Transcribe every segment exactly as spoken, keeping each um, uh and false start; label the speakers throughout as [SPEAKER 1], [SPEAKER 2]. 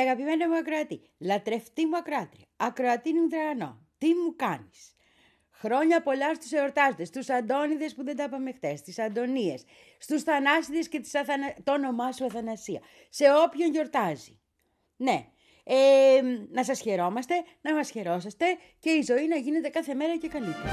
[SPEAKER 1] Αγαπημένο μου ακροατή, λατρευτή μου ακροάτρια, ακροατή μου τραγανό, τι μου κάνεις? Χρόνια πολλά στους εορτάζοντες, στους Αντώνιδες που δεν τα είπαμε χτες, στις Αντωνίες, στους Θανάσιδες και τις Αθανα... το όνομά σου Αθανασία, σε όποιον γιορτάζει. Ναι, ε, να σας χαιρόμαστε, να μας χαιρόσαστε και η ζωή να γίνεται κάθε μέρα και καλύτερα.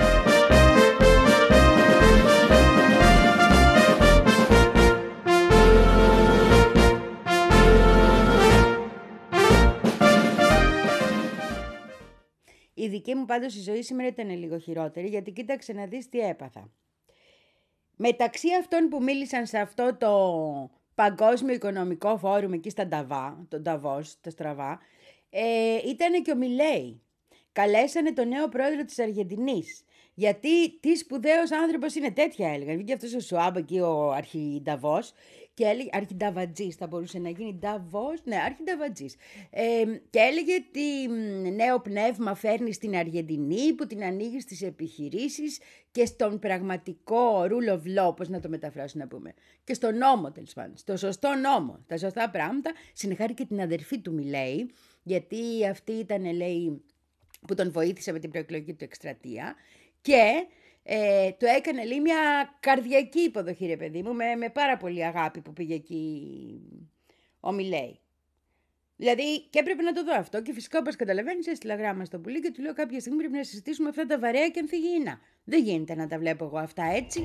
[SPEAKER 1] Η δική μου πάντως η ζωή σήμερα ήταν λίγο χειρότερη, γιατί κοίταξε να δεις τι έπαθα. Μεταξύ αυτών που μίλησαν σε αυτό το Παγκόσμιο Οικονομικό Φόρουμ εκεί στα Νταβά, τον Νταβός, τα στραβά, ε, ήταν και ο Μιλέη. Καλέσανε τον νέο πρόεδρο της Αργεντινής. Γιατί τι σπουδαίος άνθρωπος είναι, τέτοια έλεγαν. Βγήκε αυτός ο Σουάμπ εκεί, ο αρχινταβός, και έλεγε, αρχινταβατζής θα μπορούσε να γίνει, νταβός, ναι, αρχινταβατζής. Ε, και έλεγε τι νέο πνεύμα φέρνει στην Αργεντινή, που την ανοίγει στις επιχειρήσεις και στον πραγματικό rule of law, πώς να το μεταφράσω να πούμε, και στον νόμο τέλος πάντων, στο σωστό νόμο, τα σωστά πράγματα. Συνεχάρη και την αδερφή του Μιλέη, γιατί αυτή ήταν, λέει, που τον βοήθησε με την προεκλογική του εκστρατεία. Και ε, του έκανε, λέει, μια καρδιακή υποδοχή, ρε παιδί μου, με, με πάρα πολύ αγάπη που πήγε εκεί ο Μιλέη. Δηλαδή, και έπρεπε να το δω αυτό. Και φυσικά, όπως καταλαβαίνεις, έστειλα γράμμα στο πουλί και του λέω: κάποια στιγμή πρέπει να συζητήσουμε αυτά τα βαρέα και ανθυγιεινά. Δεν γίνεται να τα βλέπω εγώ αυτά έτσι.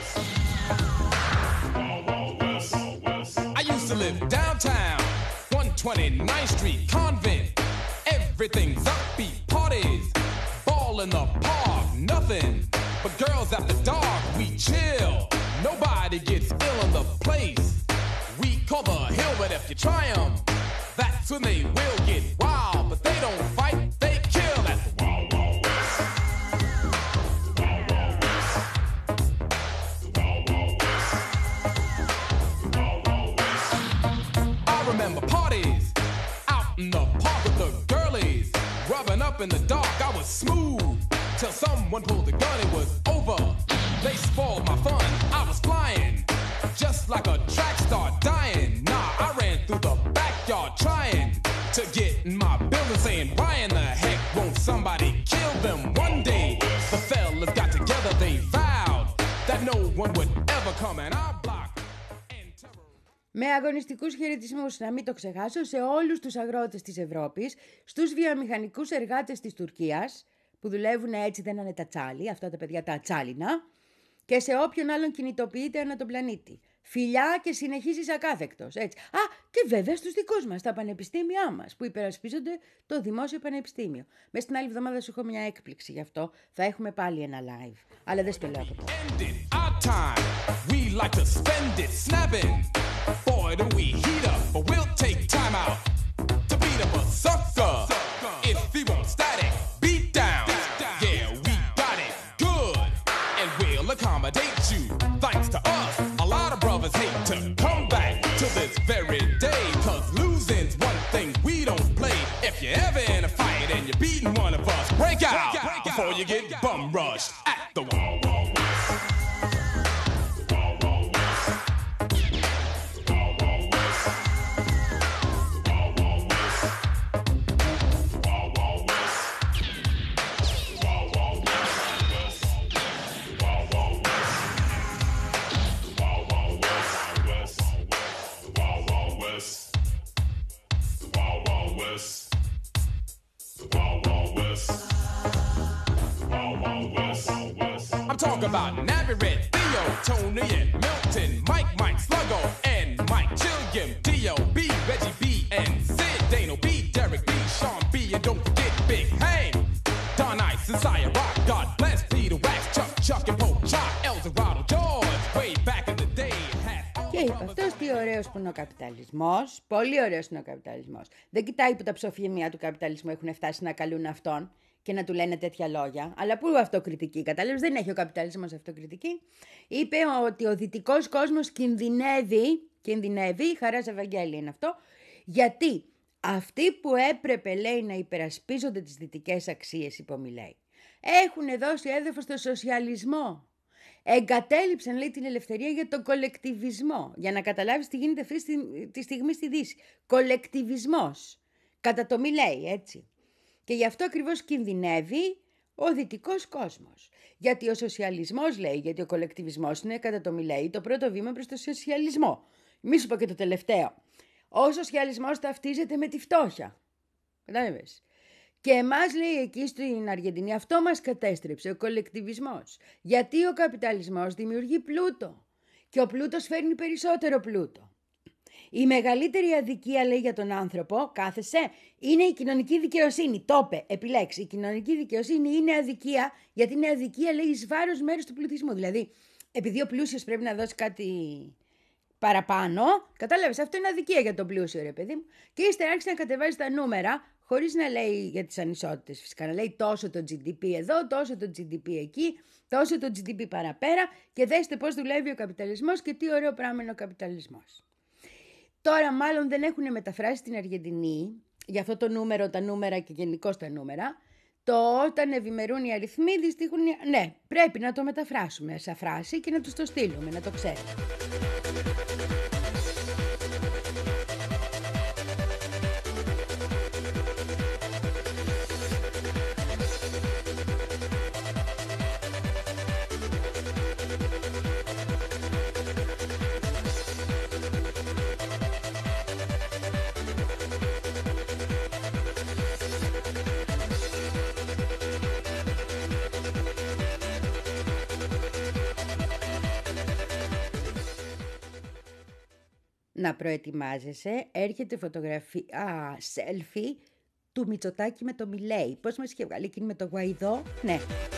[SPEAKER 2] I used to live downtown, one twenty-ninth Street, Convent. Everything's upbeat, parties, ball in the park, nothing but girls at the dark. We chill, nobody gets ill in the place. We call the hill, but if you try 'em, that's when they will get wild. But they don't fight, they kill. That's the Wild Wild West. The Wild Wild West. The Wild Wild West. The Wild Wild West. I remember parties out in the park with the girlies, rubbing up in the dark. I was smooth till someone pulled the gun. It was over. They spoiled my fun. I was flying just like a track star, dying. Nah, I ran through the backyard trying to get in my building, saying, why in the heck won't somebody kill them one day? The fellas got together, they vowed that no one would ever come in our block.
[SPEAKER 1] Με αγωνιστικούς χαιρετισμούς, να μην το ξεχάσω, σε όλους τους αγρότες της Ευρώπης, στους βιομηχανικούς εργάτες της Τουρκίας, που δουλεύουν έτσι, δεν είναι τα τσάλι, αυτά τα παιδιά τα ατσάλινα, και σε όποιον άλλον κινητοποιείται ανά τον πλανήτη. Φιλιά και συνεχίζεις ακάθεκτος, έτσι. Α, και βέβαια στους δικούς μας, τα πανεπιστήμια μας, που υπερασπίζονται το δημόσιο πανεπιστήμιο. Μες την άλλη εβδομάδα σου έχω μια έκπληξη γι' αυτό. Θα έχουμε πάλι ένα live. Αλλά δεν στο λέω από τώρα.
[SPEAKER 2] Accommodate you, thanks to us. A lot of brothers hate to come back to this very day, cause losing's one thing we don't play. If you're ever in a fight and you're beating one of us, break out, break out before you get bum rushed at the Wild Wild West. The Wild Wild West. The Wild Wild West. The Wild Wild West. The Wild Wild West. The Wild Wild West. I'm talking about Navy Red, Theo, Tony, and Milton, Mike, Mike, Sluggo, and Mike, Chilliam, Dio, B, Reggie B, and Sid, Dano B, Derek B, Sean B, and don't forget Big Hank, Don Ice, and Sire Rock, God bless Peter Wax, Chuck, Chuck, and Pope Chop, Eldorado, George, way back in the day.
[SPEAKER 1] Και είπε αυτός τι ωραίος που είναι ο καπιταλισμός, πολύ ωραίος είναι ο καπιταλισμός. Δεν κοιτάει που τα ψοφημία του καπιταλισμού έχουν φτάσει να καλούν αυτόν και να του λένε τέτοια λόγια. Αλλά πού αυτοκριτική, κατάλαβες, δεν έχει ο καπιταλισμός αυτοκριτική. Είπε ότι ο δυτικός κόσμος κινδυνεύει, κινδυνεύει, χαράς Ευαγγέλη είναι αυτό, γιατί αυτοί που έπρεπε, λέει, να υπερασπίζονται τις δυτικές αξίες, υπομιλέει, έχουν δώσει έδαφος στο σοσιαλισμό. Εγκατέλειψαν, λέει, την ελευθερία για τον κολεκτιβισμό. Για να καταλάβεις τι γίνεται αυτή τη στιγμή στη Δύση. Κολεκτιβισμός. Κατά το Μιλέι, έτσι. Και γι' αυτό ακριβώς κινδυνεύει ο δυτικός κόσμος. Γιατί ο σοσιαλισμός, λέει, γιατί ο κολεκτιβισμός είναι, κατά το Μιλέι, το πρώτο βήμα προς το σοσιαλισμό. Μη σου πω και το τελευταίο. Ο σοσιαλισμός ταυτίζεται με τη φτώχεια. Κατάλαβες. Και εμάς, λέει, εκεί στην Αργεντινή, αυτό μας κατέστρεψε, ο κολεκτιβισμός. Γιατί ο καπιταλισμός δημιουργεί πλούτο. Και ο πλούτος φέρνει περισσότερο πλούτο. Η μεγαλύτερη αδικία, λέει, για τον άνθρωπο, κάθεσαι, είναι η κοινωνική δικαιοσύνη. Το είπε, επιλέξει. Η κοινωνική δικαιοσύνη είναι αδικία, γιατί είναι αδικία, λέει, εις βάρος μέρους του πληθυσμού. Δηλαδή, επειδή ο πλούσιος πρέπει να δώσει κάτι παραπάνω, κατάλαβες, αυτό είναι αδικία για τον πλούσιο, ρε παιδί μου. Και ύστερα άρχισε να κατεβάζει τα νούμερα, χωρίς να λέει για τις ανισότητες φυσικά, να λέει τόσο το τζι ντι πι εδώ, τόσο το τζι ντι πι εκεί, τόσο το τζι ντι πι παραπέρα, και δέστε πώς δουλεύει ο καπιταλισμός και τι ωραίο πράγμα είναι ο καπιταλισμός. Τώρα μάλλον δεν έχουν μεταφράσει στην Αργεντινή, για αυτό το νούμερο, τα νούμερα και γενικώς τα νούμερα, το όταν ευημερούν οι αριθμοί δυστυχούν, ναι, πρέπει να το μεταφράσουμε σαν φράση και να τους το στείλουμε, να το ξέρει. Να προετοιμάζεσαι, έρχεται φωτογραφία, selfie του Μητσοτάκη με το Μιλέι. Πώς μας είχε βγάλει εκείνη με το Γουαϊδό, ναι.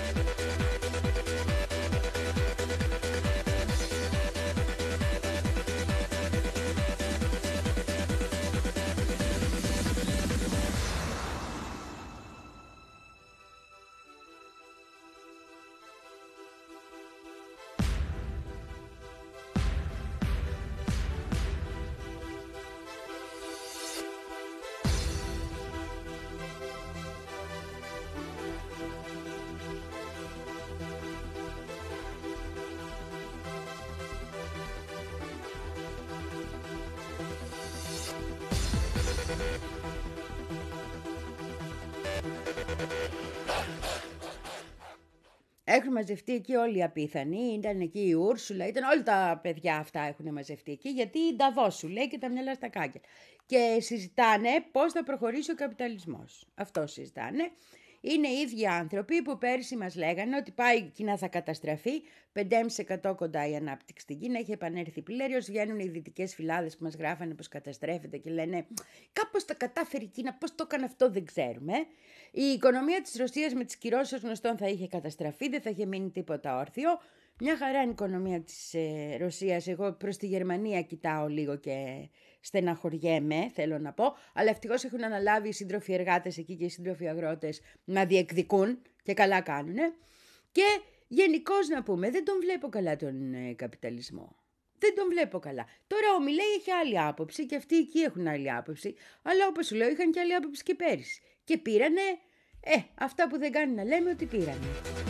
[SPEAKER 1] Έχουν μαζευτεί εκεί όλοι οι απίθανοι, ήταν εκεί η Ούρσουλα, ήταν όλα τα παιδιά αυτά έχουν μαζευτεί εκεί, γιατί η Νταβός σου λέει και τα μυαλά στα κάγκελ. Και συζητάνε πώς θα προχωρήσει ο καπιταλισμός. Αυτό συζητάνε. Είναι οι ίδιοι άνθρωποι που πέρσι μας λέγανε ότι πάει η Κίνα θα καταστραφεί, πέντε κόμμα πέντε τοις εκατό κοντά η ανάπτυξη στην Κίνα, έχει επανέλθει πλήρως, βγαίνουν οι δυτικές φυλάδες που μας γράφανε πως καταστρέφεται και λένε κάπως τα κατάφερε η Κίνα, πώς το έκανε αυτό δεν ξέρουμε. Η οικονομία της Ρωσίας με τις κυρώσεις ως γνωστόν θα είχε καταστραφεί, δεν θα είχε μείνει τίποτα όρθιο. Μια χαρά είναι η οικονομία της ε, Ρωσίας, εγώ προς τη Γερμανία κοιτάω λίγο και στεναχωριέμαι, θέλω να πω, αλλά ευτυχώς έχουν αναλάβει οι σύντροφοι εργάτες εκεί και οι σύντροφοι αγρότες να διεκδικούν και καλά κάνουνε. Και γενικώς να πούμε, δεν τον βλέπω καλά τον ε, καπιταλισμό. Δεν τον βλέπω καλά. Τώρα ο Μιλέι έχει άλλη άποψη και αυτοί εκεί έχουν άλλη άποψη, αλλά όπως σου λέω είχαν και άλλη άποψη και πέρυσι. Και πήρανε, ε, αυτά που δεν κάνει να λέμε ότι πήρανε.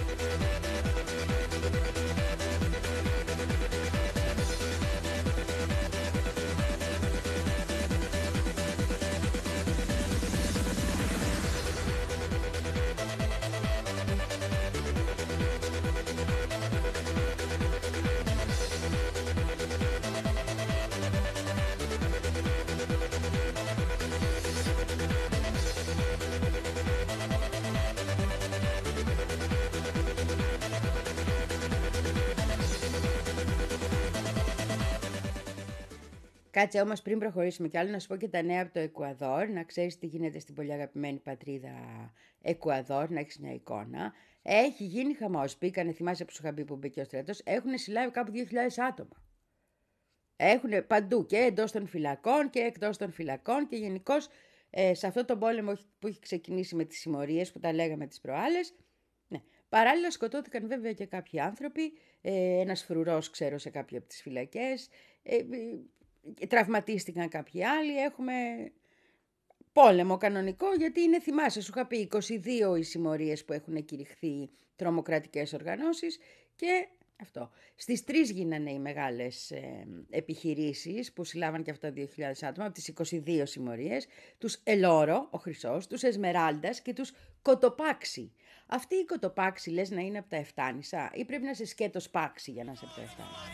[SPEAKER 1] Κάτσε όμως πριν προχωρήσουμε κι άλλο να σου πω και τα νέα από το Εκουαδόρ, να ξέρεις τι γίνεται στην πολύ αγαπημένη πατρίδα Εκουαδόρ, να έχεις μια εικόνα. Έχει γίνει χαμός, μπήκανε, θυμάσαι που σου είχα πει που μπήκε ο στρατός, έχουν συλλάβει κάπου δύο χιλιάδες άτομα. Έχουν παντού και εντός των φυλακών και εκτός των φυλακών και γενικώς ε, σε αυτό τον πόλεμο που έχει ξεκινήσει με τις συμμορίες που τα λέγαμε τις προάλλες. Ναι. Παράλληλα σκοτώθηκαν βέβαια και κάποιοι άνθρωποι, ε, ένας φρουρός ξέρω σε κάποια από τις φυλακές, ε, τραυματίστηκαν κάποιοι άλλοι, έχουμε πόλεμο κανονικό γιατί είναι, θυμάσαι, σου είχα πει είκοσι δύο οι συμμορίες που έχουν κηρυχθεί τρομοκρατικές οργανώσεις και Αυτό. Στις τρεις γίνανε οι μεγάλες ε, επιχειρήσεις που συλλάβαν και αυτά δύο χιλιάδες άτομα από τις είκοσι δύο συμμορίες, τους Ελόρο, ο Χρυσός, τους Εσμεράλντας και τους Κοτοπάξι. Αυτή η Κοτοπάξι λες να είναι από τα Εφτάνησα ή πρέπει να σε σκέτο Πάξι για να είσαι από τα Εφτάνησα?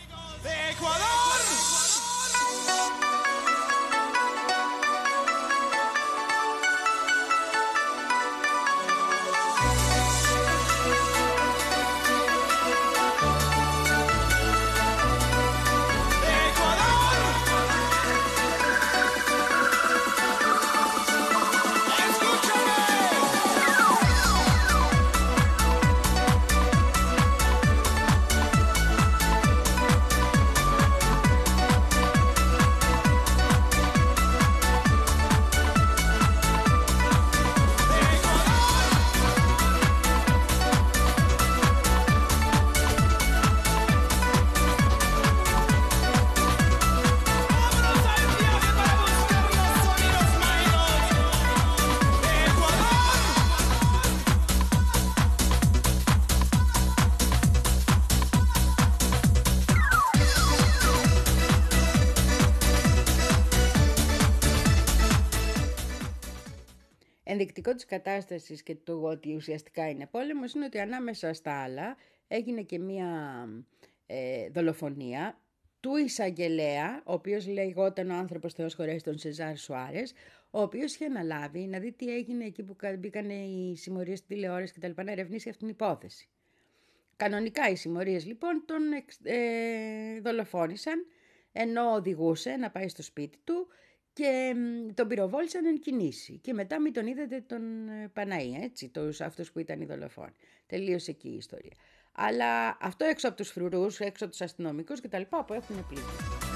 [SPEAKER 1] Ενδεικτικό της κατάστασης και το ότι ουσιαστικά είναι πόλεμος είναι ότι ανάμεσα στα άλλα έγινε και μία ε, δολοφονία του εισαγγελέα, ο οποίος λεγόταν ο άνθρωπος Θεός χωρέσει τον Σεζάρ Σουάρες, ο οποίος είχε αναλάβει να δει τι έγινε εκεί που μπήκαν οι συμμορίες στη τηλεόραση και τα λοιπά, να ερευνήσει αυτήν την υπόθεση. Κανονικά οι συμμορίες λοιπόν τον ε, δολοφόνησαν ενώ οδηγούσε να πάει στο σπίτι του και τον πυροβόλησαν εν κινήσει. Και μετά μην τον είδατε τον Παναή, έτσι, τους, αυτούς που ήταν οι δολοφόνοι. Τελείωσε εκεί η ιστορία. Αλλά αυτό έξω από τους φρουρούς, έξω από τους αστυνομικούς και τα λοιπά που έχουν πλήγει.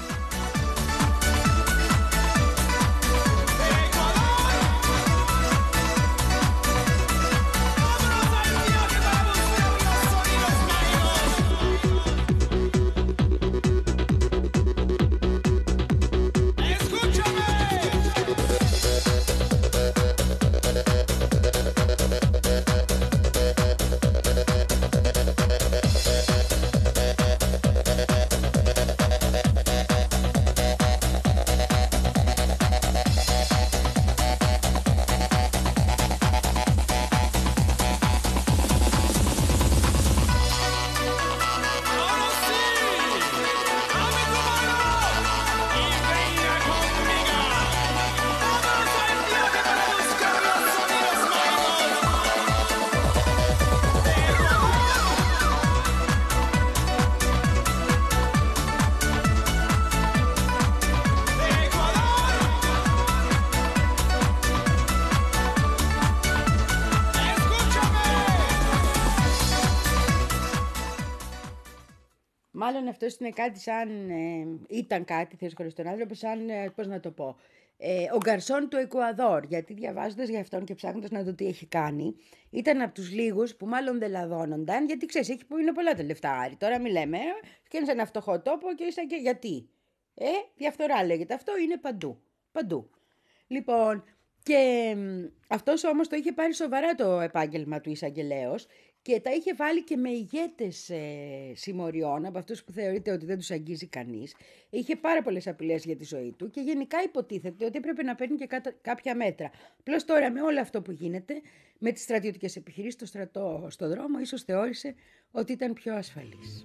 [SPEAKER 1] Μάλλον αυτό είναι κάτι σαν, ε, ήταν κάτι, Θεός χωρίς τον άνθρωπο, σαν, ε, πώς να το πω, ε, ο γκαρσόν του Εκουαδόρ, γιατί διαβάζοντας για αυτόν και ψάχνοντας να δω τι έχει κάνει, ήταν από τους λίγους που μάλλον δεν λαδώνονταν, γιατί ξέρεις, έχει που είναι πολλά τα λεφτά, Άρη. Τώρα μη λέμε, και σε ένα φτωχό τόπο και ίσα και γιατί. Ε, διαφθορά λέγεται, αυτό είναι παντού, παντού. Λοιπόν, και αυτός όμως το είχε πάρει σοβαρά το επάγγελμα του εισαγγελέως και τα είχε βάλει και με ηγέτες ε, συμμοριών, από αυτούς που θεωρείται ότι δεν τους αγγίζει κανείς. Είχε πάρα πολλές απειλές για τη ζωή του και γενικά υποτίθεται ότι έπρεπε να παίρνει και κάτα, κάποια μέτρα. Απλώς τώρα με όλο αυτό που γίνεται, με τις στρατιωτικές επιχειρήσεις, το στρατό στο δρόμο, ίσως θεώρησε ότι ήταν πιο ασφαλής.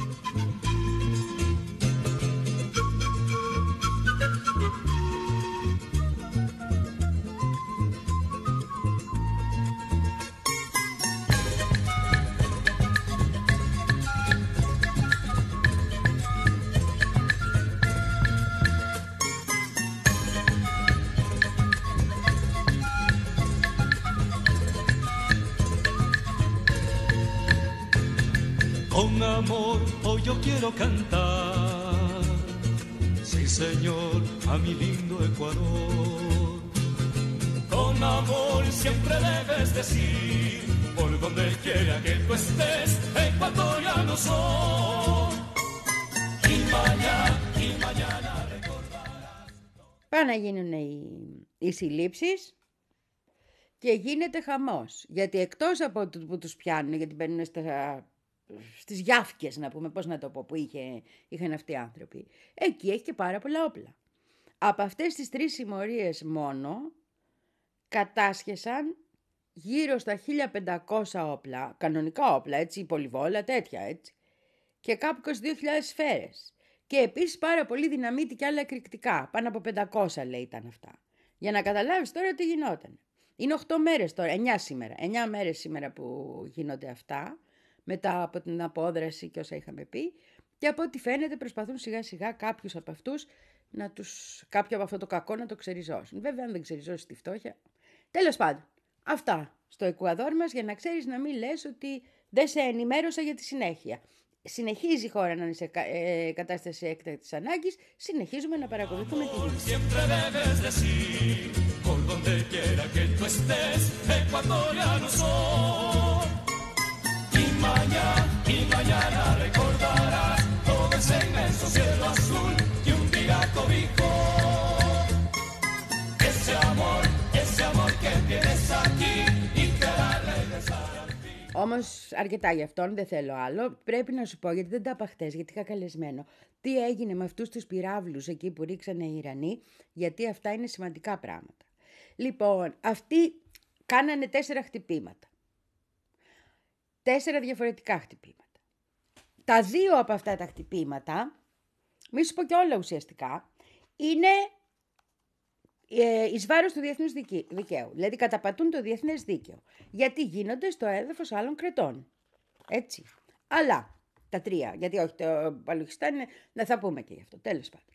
[SPEAKER 3] Con amor hoy yo quiero cantar, sí señor, a mi lindo Ecuador. Con amor siempre debes decir, por donde quiera que tú estés, ecuatoriano soy. Y mañana, y mañana recordarás.
[SPEAKER 1] Πάνε να γίνουν οι, οι συλλήψεις και γίνεται χαμός. Γιατί εκτός από που τους πιάνουν, γιατί μπαίνουν στα στις Γιάφκες, να πούμε, πώς να το πω, που είχε, είχαν αυτοί οι άνθρωποι. Εκεί έχει και πάρα πολλά όπλα. Από αυτές τις τρεις συμμορίες μόνο κατάσχεσαν γύρω στα χίλια πεντακόσια όπλα, κανονικά όπλα, έτσι, πολυβόλα, τέτοια, έτσι. Και κάπου είκοσι δύο χιλιάδες σφαίρες. Και επίσης πάρα πολύ δυναμίτη και άλλα εκρηκτικά. Πάνω από πεντακόσια λέει ήταν αυτά. Για να καταλάβεις τώρα τι γινόταν. Είναι οκτώ μέρες τώρα, εννιά σήμερα. εννιά μέρες σήμερα που γίνονται αυτά, μετά από την απόδραση και όσα είχαμε πει. Και από ό,τι φαίνεται προσπαθούν σιγά σιγά κάποιους από αυτούς, να τους, κάποιο από αυτό το κακό να το ξεριζώσουν. Βέβαια αν δεν ξεριζώσει τη φτώχεια. Τέλος πάντων, αυτά στο Εκουαδόρ μας, για να ξέρεις, να μην λες ότι δεν σε ενημέρωσα για τη συνέχεια. Συνεχίζει η χώρα να είναι σε ε, κατάσταση έκτακτης ανάγκης, συνεχίζουμε να παρακολουθούμε τη λύση. Όμως αρκετά γι' αυτόν, δεν θέλω άλλο. Πρέπει να σου πω, γιατί δεν τα είπα χτες, γιατί είχα καλεσμένο, τι έγινε με αυτούς τους πυράβλους εκεί που ρίξανε οι Ιρανοί, γιατί αυτά είναι σημαντικά πράγματα. Λοιπόν, αυτοί κάνανε τέσσερα χτυπήματα. Τέσσερα διαφορετικά χτυπήματα. Τα δύο από αυτά τα χτυπήματα, μη σου πω και όλα ουσιαστικά, είναι εις βάρος του διεθνούς δικαίου. Δηλαδή καταπατούν το διεθνές δίκαιο. Γιατί γίνονται στο έδαφος άλλων κρατών. Έτσι. Αλλά τα τρία, γιατί όχι το Παλουχιστάν, να θα πούμε και γι' αυτό. Τέλος πάντων.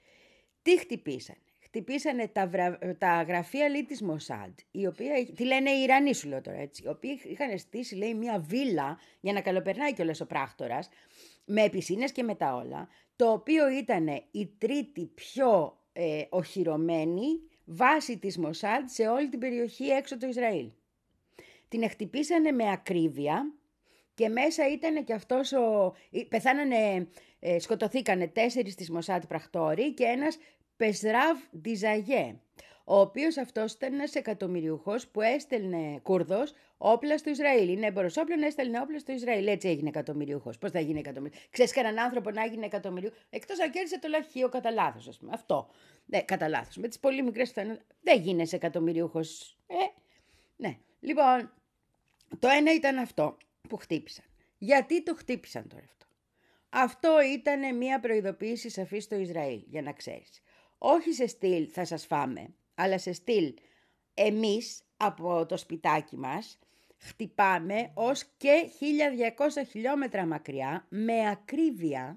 [SPEAKER 1] Τι χτυπήσανε. Χτυπήσανε τα, βρα... τα γραφεία λέει της Μοσάντ, η οποία, τι λένε οι Ιρανοί σου λέω τώρα έτσι, οι οποίοι είχαν στήσει λέει μια βίλα για να καλοπερνάει κιόλας ο πράκτορας, με πισίνες και με τα όλα, το οποίο ήταν η τρίτη πιο ε, οχυρωμένη βάση της Μοσάντ σε όλη την περιοχή έξω το Ισραήλ. Την χτυπήσανε με ακρίβεια και μέσα ήταν και αυτός ο... Πεθάνανε, ε, σκοτωθήκανε τέσσερις της Μοσάντ πρακτόροι και ένας Πεσράβ Ντιζαγέ, ο οποίος αυτός ήταν ένας εκατομμυριούχος που έστελνε Κούρδος όπλα στο Ισραήλ. Είναι έμπορος όπλων, έστελνε όπλα στο Ισραήλ. Έτσι έγινε εκατομμυριούχος. Πώς θα γίνει εκατομμυριούχος? Ξέρεις κανέναν άνθρωπο να γίνει εκατομμυριούχος? Εκτός αν κέρδισε το λαχείο κατά λάθος, ας πούμε. Αυτό. Ναι, κατά λάθος. Με τις πολύ μικρές πιθανότητες δεν γίνεσαι εκατομμυριούχος. Ε, ναι. Λοιπόν, το ένα ήταν αυτό που χτύπησαν. Γιατί το χτύπησαν τώρα αυτό? Αυτό ήταν μια προειδοποίηση σαφή στο Ισραήλ, για να ξέρεις. Όχι σε στυλ θα σας φάμε, αλλά σε στυλ εμείς από το σπιτάκι μας χτυπάμε ως και χίλια διακόσια χιλιόμετρα μακριά με ακρίβεια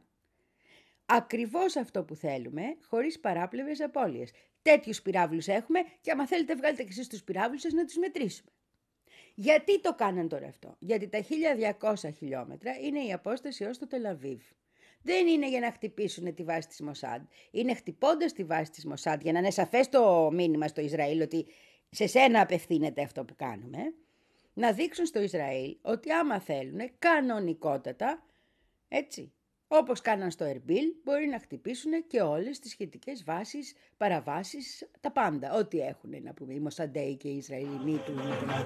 [SPEAKER 1] ακριβώς αυτό που θέλουμε, χωρίς παράπλευρες απώλειες. Τέτοιους πυράβλους έχουμε και άμα θέλετε βγάλετε και εσείς τους πυράβλους σας να τους μετρήσουμε. Γιατί το κάναν τώρα αυτό? Γιατί τα χίλια διακόσια χιλιόμετρα είναι η απόσταση ως το Τελαβίβ. Δεν είναι για να χτυπήσουν τη βάση της Μοσάντ. Είναι χτυπώντας τη βάση της Μοσάντ, για να είναι σαφές το μήνυμα στο Ισραήλ ότι σε σένα απευθύνεται αυτό που κάνουμε, να δείξουν στο Ισραήλ ότι άμα θέλουν κανονικότατα, έτσι, όπως κάναν στο Ερμπίλ, μπορεί να χτυπήσουν και όλες τις σχετικές βάσεις, παραβάσεις, τα πάντα. Ό,τι έχουν να πούμε οι Μοσαντέοι και οι Ισραηλινοί του.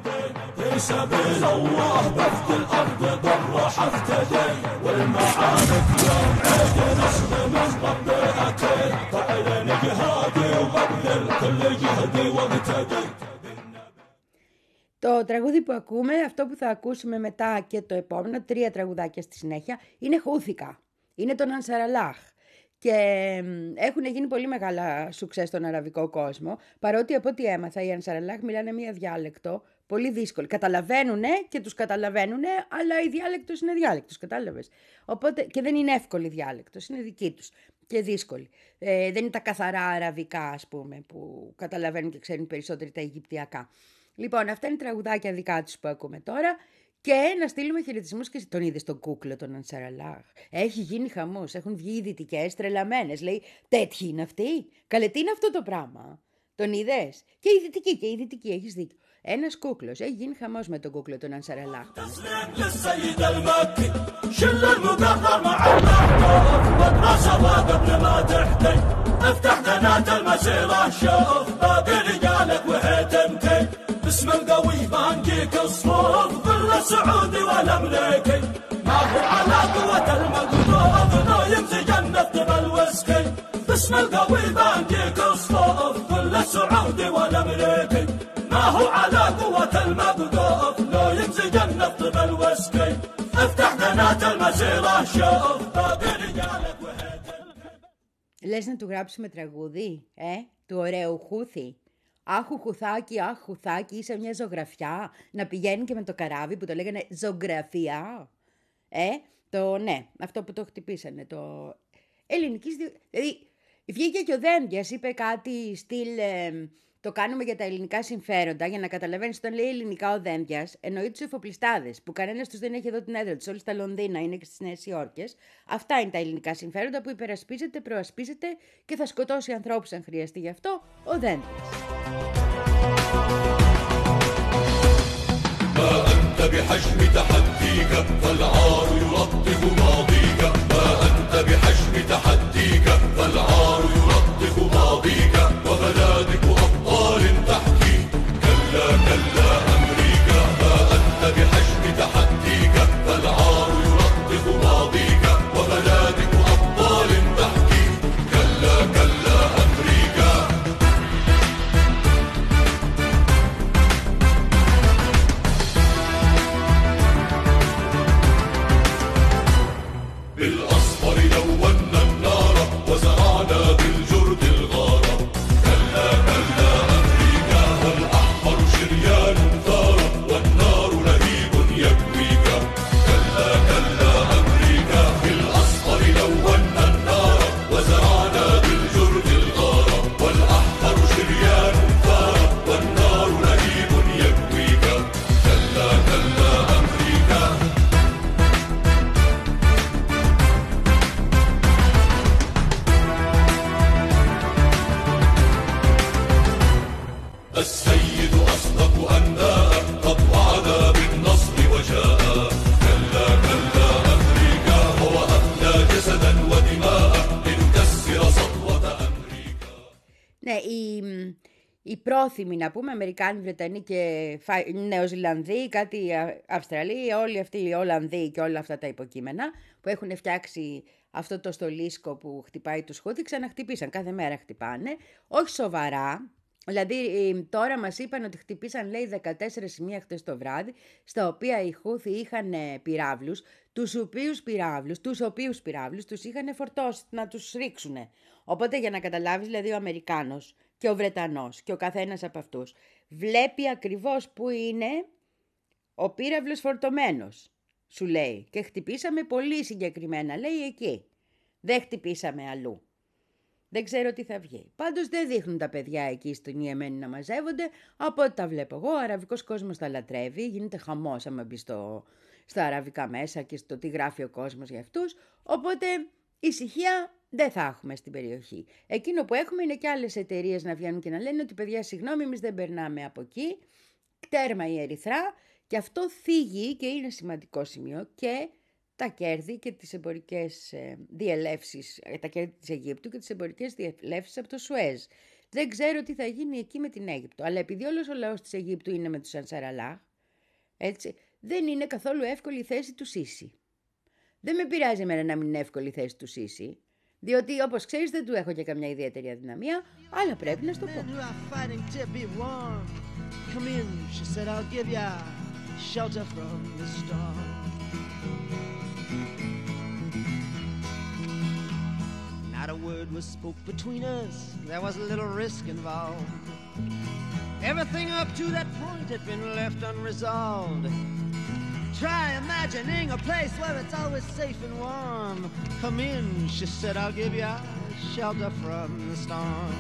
[SPEAKER 1] Το τραγούδι που ακούμε, αυτό που θα ακούσουμε μετά και το επόμενο, τρία τραγουδάκια στη συνέχεια, είναι Χούθικα. Είναι τον Ανσαραλάχ. Και έχουν γίνει πολύ μεγάλα σουξέ στον αραβικό κόσμο, παρότι από ό,τι έμαθα οι Ανσαραλάχ μιλάνε μία διάλεκτο πολύ δύσκολη. Καταλαβαίνουνε και τους καταλαβαίνουνε, αλλά η διάλεκτος είναι διάλεκτος, κατάλαβες. Οπότε, και δεν είναι εύκολη διάλεκτος, είναι δική τους και δύσκολη. Ε, δεν είναι τα καθαρά αραβικά, ας πούμε, που καταλαβαίνουν και ξέρουν περισσότεροι τα Αιγυπτιακά. Λοιπόν, αυτά είναι τραγουδάκια δικά τους που ακούμε τώρα. Και να στείλουμε χαιρετισμούς και τον είδες τον κούκλο τον Ανσαραλάχ. Έχει γίνει χαμός, έχουν βγει οι δυτικές τρελαμένες. Λέει, τέτοιοι είναι αυτοί. Καλέ, τι είναι αυτό το πράγμα? Τον είδες? Και η δυτική, και η δυτική, έχεις δίκιο. Ένας κούκλος, έχει γίνει χαμός με τον κούκλο τον Ανσαραλάχ.
[SPEAKER 3] اسم القوي بانجيك الصوف ظل سعودي والامريكي ما هو على قوة المقدور لو يمزج النفط بالويسكي باسم القوي بانكيك الصوف كل السعودي والامريكي ما هو على قوة المقدور لو يمزج النفط بالويسكي افتح قناة المسيرة شوف باقي رجالك وهيك.
[SPEAKER 1] Λες να του γράψουμε τραγούδι, ε, του ωραίου Χούθη. Άχου Χουθάκι, άχου Χουθάκι, είσαι μια ζωγραφιά. Να πηγαίνει και με το καράβι που το λέγανε ζωγραφιά. Ε, το ναι, αυτό που το χτυπήσανε, το ελληνικής... Δηλαδή, βγήκε και ο Δένδιας, είπε κάτι στυλ... Ε, το κάνουμε για τα ελληνικά συμφέροντα, για να καταλαβαίνεις όταν λέει ελληνικά ο Δένδιας, εννοεί τους εφοπλιστάδες, που κανένας τους δεν έχει εδώ την έδρα τους, όλοι στα Λονδίνα είναι και στις Νέες Υόρκες. Αυτά είναι τα ελληνικά συμφέροντα που υπερασπίζεται, προασπίζεται και θα σκοτώσει ανθρώπους αν χρειαστεί γι' αυτό ο Δένδιας.
[SPEAKER 3] وبلادك أبطال تحكي كلا كلا أمريكا ما أنت بحجم تحديك فالعار يلطخ ماضيك وبلادك أبطال تحكي كلا كلا أمريكا. بالأصفر لونا النار وزرعنا بالجرد الغارة كلا كلا أمريكا والأحمر شريان ثار والنار لهيب يكويك كلا كلا أمريكا بالأصفر لونا النار وزرعنا بالجرد الغارة والأحمر شريان ثار والنار لهيب يكويك كلا كلا أمريكا. السيد أصدق أنداء قد وعد بالنصر وجاء كلا كلا أمريكا هو أفنى جسدا ودماء لنكسر سطوة أمريكا.
[SPEAKER 1] Ναι, οι, οι πρόθυμοι να πούμε, Αμερικάνοι, Βρετανοί και Φα... Νεοζηλανδοί, κάτι Αυστραλοί, όλοι αυτοί οι Ολλανδοί και όλα αυτά τα υποκείμενα που έχουν φτιάξει αυτό το στολίσκο που χτυπάει τους Χούθη, ξαναχτυπήσαν, κάθε μέρα χτυπάνε, όχι σοβαρά. Δηλαδή τώρα μας είπαν ότι χτυπήσαν, λέει, δεκατέσσερα σημεία χτες το βράδυ, στα οποία οι Χούθη είχαν πυράβλους, τους οποίους πυράβλους, τους οποίους πυράβλους τους είχαν φορτώσει να τους ρίξουνε. Οπότε για να καταλάβεις, δηλαδή ο Αμερικάνος και ο Βρετανός και ο καθένας από αυτούς βλέπει ακριβώς που είναι ο πύραυλος φορτωμένος, σου λέει. Και χτυπήσαμε πολύ συγκεκριμένα, λέει, εκεί. Δεν χτυπήσαμε αλλού. Δεν ξέρω τι θα βγει. Πάντως δεν δείχνουν τα παιδιά εκεί στον Ιεμένη να μαζεύονται. Από ό,τι τα βλέπω εγώ, ο αραβικός κόσμος τα λατρεύει. Γίνεται χαμός άμα μπει στο, στα αραβικά μέσα και στο τι γράφει ο κόσμος για αυτούς. Οπότε ησυχία δεν θα έχουμε στην περιοχή. Εκείνο που έχουμε είναι και άλλες εταιρείες να βγαίνουν και να λένε ότι παιδιά, συγγνώμη, εμείς δεν περνάμε από εκεί. Τέρμα η Ερυθρά. Και αυτό θίγει και είναι σημαντικό σημείο και τα κέρδη και τις εμπορικές διελεύσεις, τα κέρδη της Αιγύπτου και τις εμπορικές διελεύσεις από το Σουέζ. Δεν ξέρω τι θα γίνει εκεί με την Αίγυπτο, αλλά επειδή όλος ο λαός της Αιγύπτου είναι με τους Ανσαραλάχ, έτσι, δεν είναι καθόλου εύκολη η θέση του Σίση. Δεν με πειράζει εμένα να μην είναι εύκολη η θέση του Σίση, διότι όπως ξέρεις δεν του έχω και καμιά ιδιαίτερη αδυναμία, αλλά πρέπει να στο πω.
[SPEAKER 4] Not a word was spoke between us, there was a little risk involved. Everything up to that point had been left unresolved. Try imagining a place where it's always safe and warm. Come in, she said, I'll give you shelter from the storm.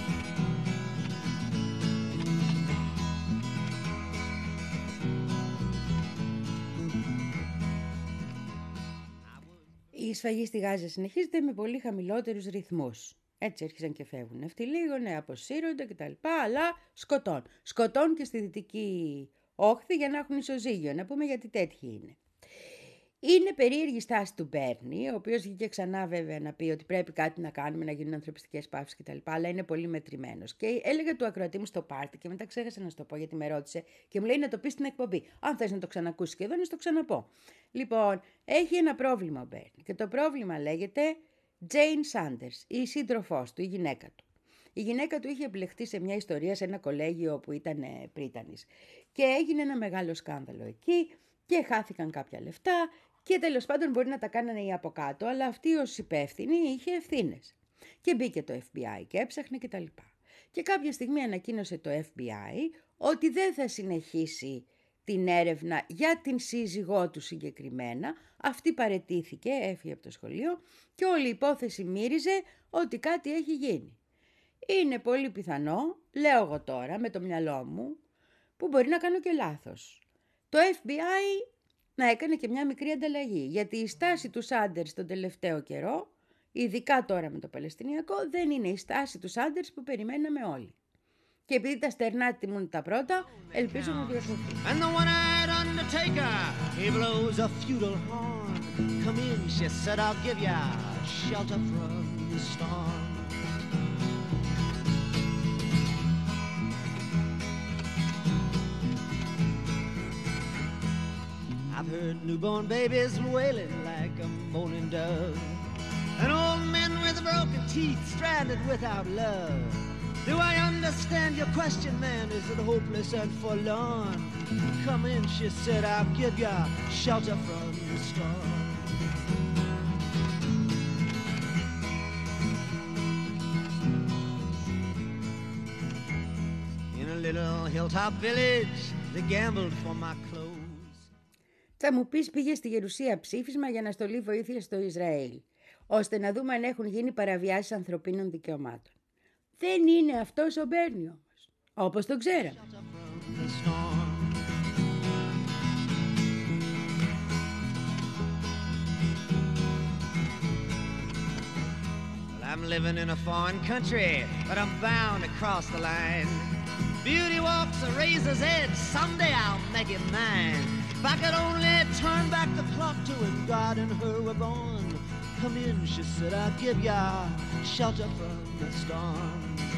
[SPEAKER 1] Η σφαγή στη Γάζα συνεχίζεται με πολύ χαμηλότερους ρυθμούς. Έτσι έρχισαν και φεύγουν. Αυτοί λίγο, ναι, αποσύρονται κτλ. Αλλά σκοτών. Σκοτών και στη Δυτική Όχθη για να έχουν ισοζύγιο. Να πούμε γιατί τέτοιοι είναι. Είναι περίεργη στάση του Μπέρνι, ο οποίος βγήκε ξανά βέβαια να πει ότι πρέπει κάτι να κάνουμε, να γίνουν ανθρωπιστικές παύσεις κτλ. Αλλά είναι πολύ μετρημένος. Και έλεγα του ακροατή μου στο πάρτι και μετά ξέχασα να σου το πω γιατί με ρώτησε και μου λέει να το πει στην εκπομπή. Αν θες να το ξανακούσεις και εδώ, να σου το ξαναπώ. Λοιπόν, έχει ένα πρόβλημα ο Μπέρνι και το πρόβλημα λέγεται Jane Sanders, η σύντροφός του, η γυναίκα του. Η γυναίκα του είχε επιλεχθεί σε μια ιστορία σε ένα κολέγιο που ήταν πρίτανης και έγινε ένα μεγάλο σκάνδαλο εκεί και χάθηκαν κάποια λεφτά. Και τέλος πάντων μπορεί να τα κάνανε οι από κάτω, αλλά αυτή ως υπεύθυνη είχε ευθύνες. Και μπήκε το Εφ Μπι Άι και έψαχνε και τα λοιπά. Και κάποια στιγμή ανακοίνωσε το Εφ Μπι Άι ότι δεν θα συνεχίσει την έρευνα για την σύζυγό του συγκεκριμένα. Αυτή παραιτήθηκε, έφυγε από το σχολείο και όλη η υπόθεση μύριζε ότι κάτι έχει γίνει. Είναι πολύ πιθανό, λέω εγώ τώρα με το μυαλό μου, που μπορεί να κάνω και λάθος. Το Εφ Μπι Άι να έκανε και μια μικρή ανταλλαγή, γιατί η στάση του Σάντερς τον τελευταίο καιρό, ειδικά τώρα με το Παλαιστινιακό, δεν είναι η στάση του Σάντερς που περιμέναμε όλοι. Και επειδή τα στερνά τιμούν τα πρώτα, ελπίζω να διορθωθεί.
[SPEAKER 4] And the one-eyed undertaker, he blows a feudal horn. Come in, she said, I'll give ya shelter from the storm. I've heard newborn babies wailing like a moaning dove, and old men with broken teeth stranded without love. Do I understand your question, man? Is it hopeless and forlorn? Come in, she said, I'll give you shelter from the storm. In a little hilltop village, they gambled for my clothes.
[SPEAKER 1] Θα μου πεις πήγε στη Γερουσία ψήφισμα για να στολεί βοήθεια στο Ισραήλ, ώστε να δούμε αν έχουν γίνει παραβιάσεις ανθρωπίνων δικαιωμάτων. Δεν είναι αυτός ο Μπέρνι όμως, όπως τον ξέραμε.
[SPEAKER 4] Well, I'm living in a foreign country, but I'm bound to cross the line. Beauty walks a razor's edge, someday I'll make it mine. If I could only turn back the clock to when God and her were born. Come in, she said, I'll give ya shelter from the storm.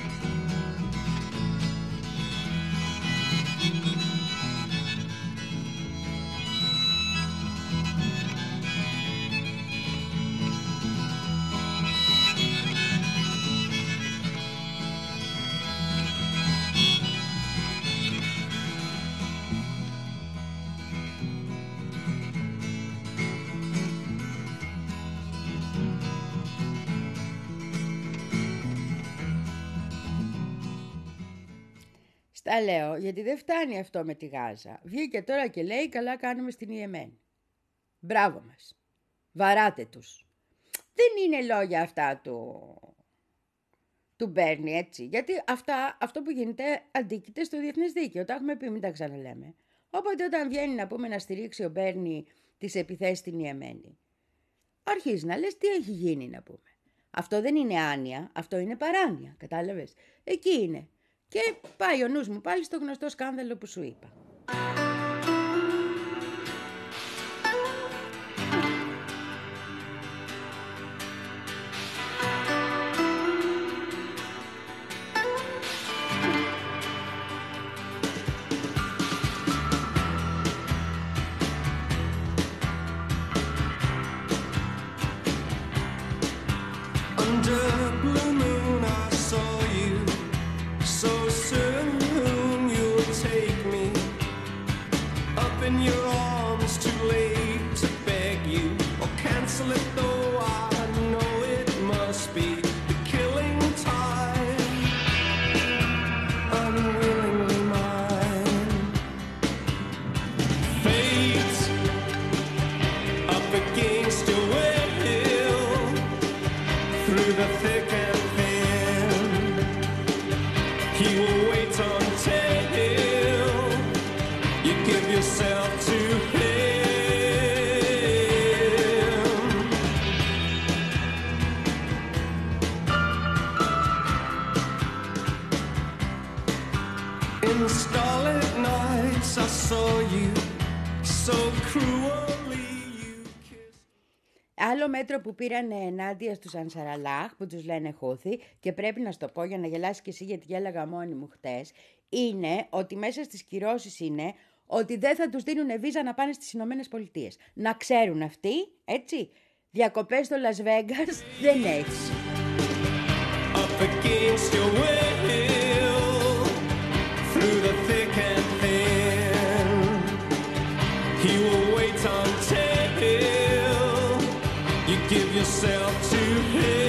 [SPEAKER 1] Τα λέω γιατί δεν φτάνει αυτό με τη Γάζα. Βγήκε τώρα και λέει καλά κάνουμε στην Ιεμένη. Μπράβο μας. Βαράτε τους. Δεν είναι λόγια αυτά του, του Μπέρνι έτσι. Γιατί αυτά, αυτό που γίνεται αντίκειται στο διεθνές δίκαιο. Τα έχουμε πει, μην τα ξαναλέμε. Οπότε όταν βγαίνει να πούμε να στηρίξει ο Μπέρνι τις επιθέσεις στην Ιεμένη, αρχίζει να λες τι έχει γίνει να πούμε. Αυτό δεν είναι άνοια, αυτό είναι παράνοια. Κατάλαβες. Εκεί είναι. Και πάει ο νους μου πάλι στο γνωστό σκάνδαλο που σου είπα. Άλλο μέτρο που πήραν ενάντια στους Ανσαραλάχ, που τους λένε Χούθη, και πρέπει να σου το πω για να γελάσεις και εσύ, γιατί γέλαγα μόνη μου χτες, είναι ότι μέσα στις κυρώσεις είναι ότι δεν θα τους δίνουν βίζα να πάνε στις Ηνωμένες Πολιτείες. Να ξέρουν αυτοί, έτσι, διακοπές στο Las Vegas δεν έχεις.
[SPEAKER 5] Up against your will, through the thick and thin, he will wait until you give yourself to him.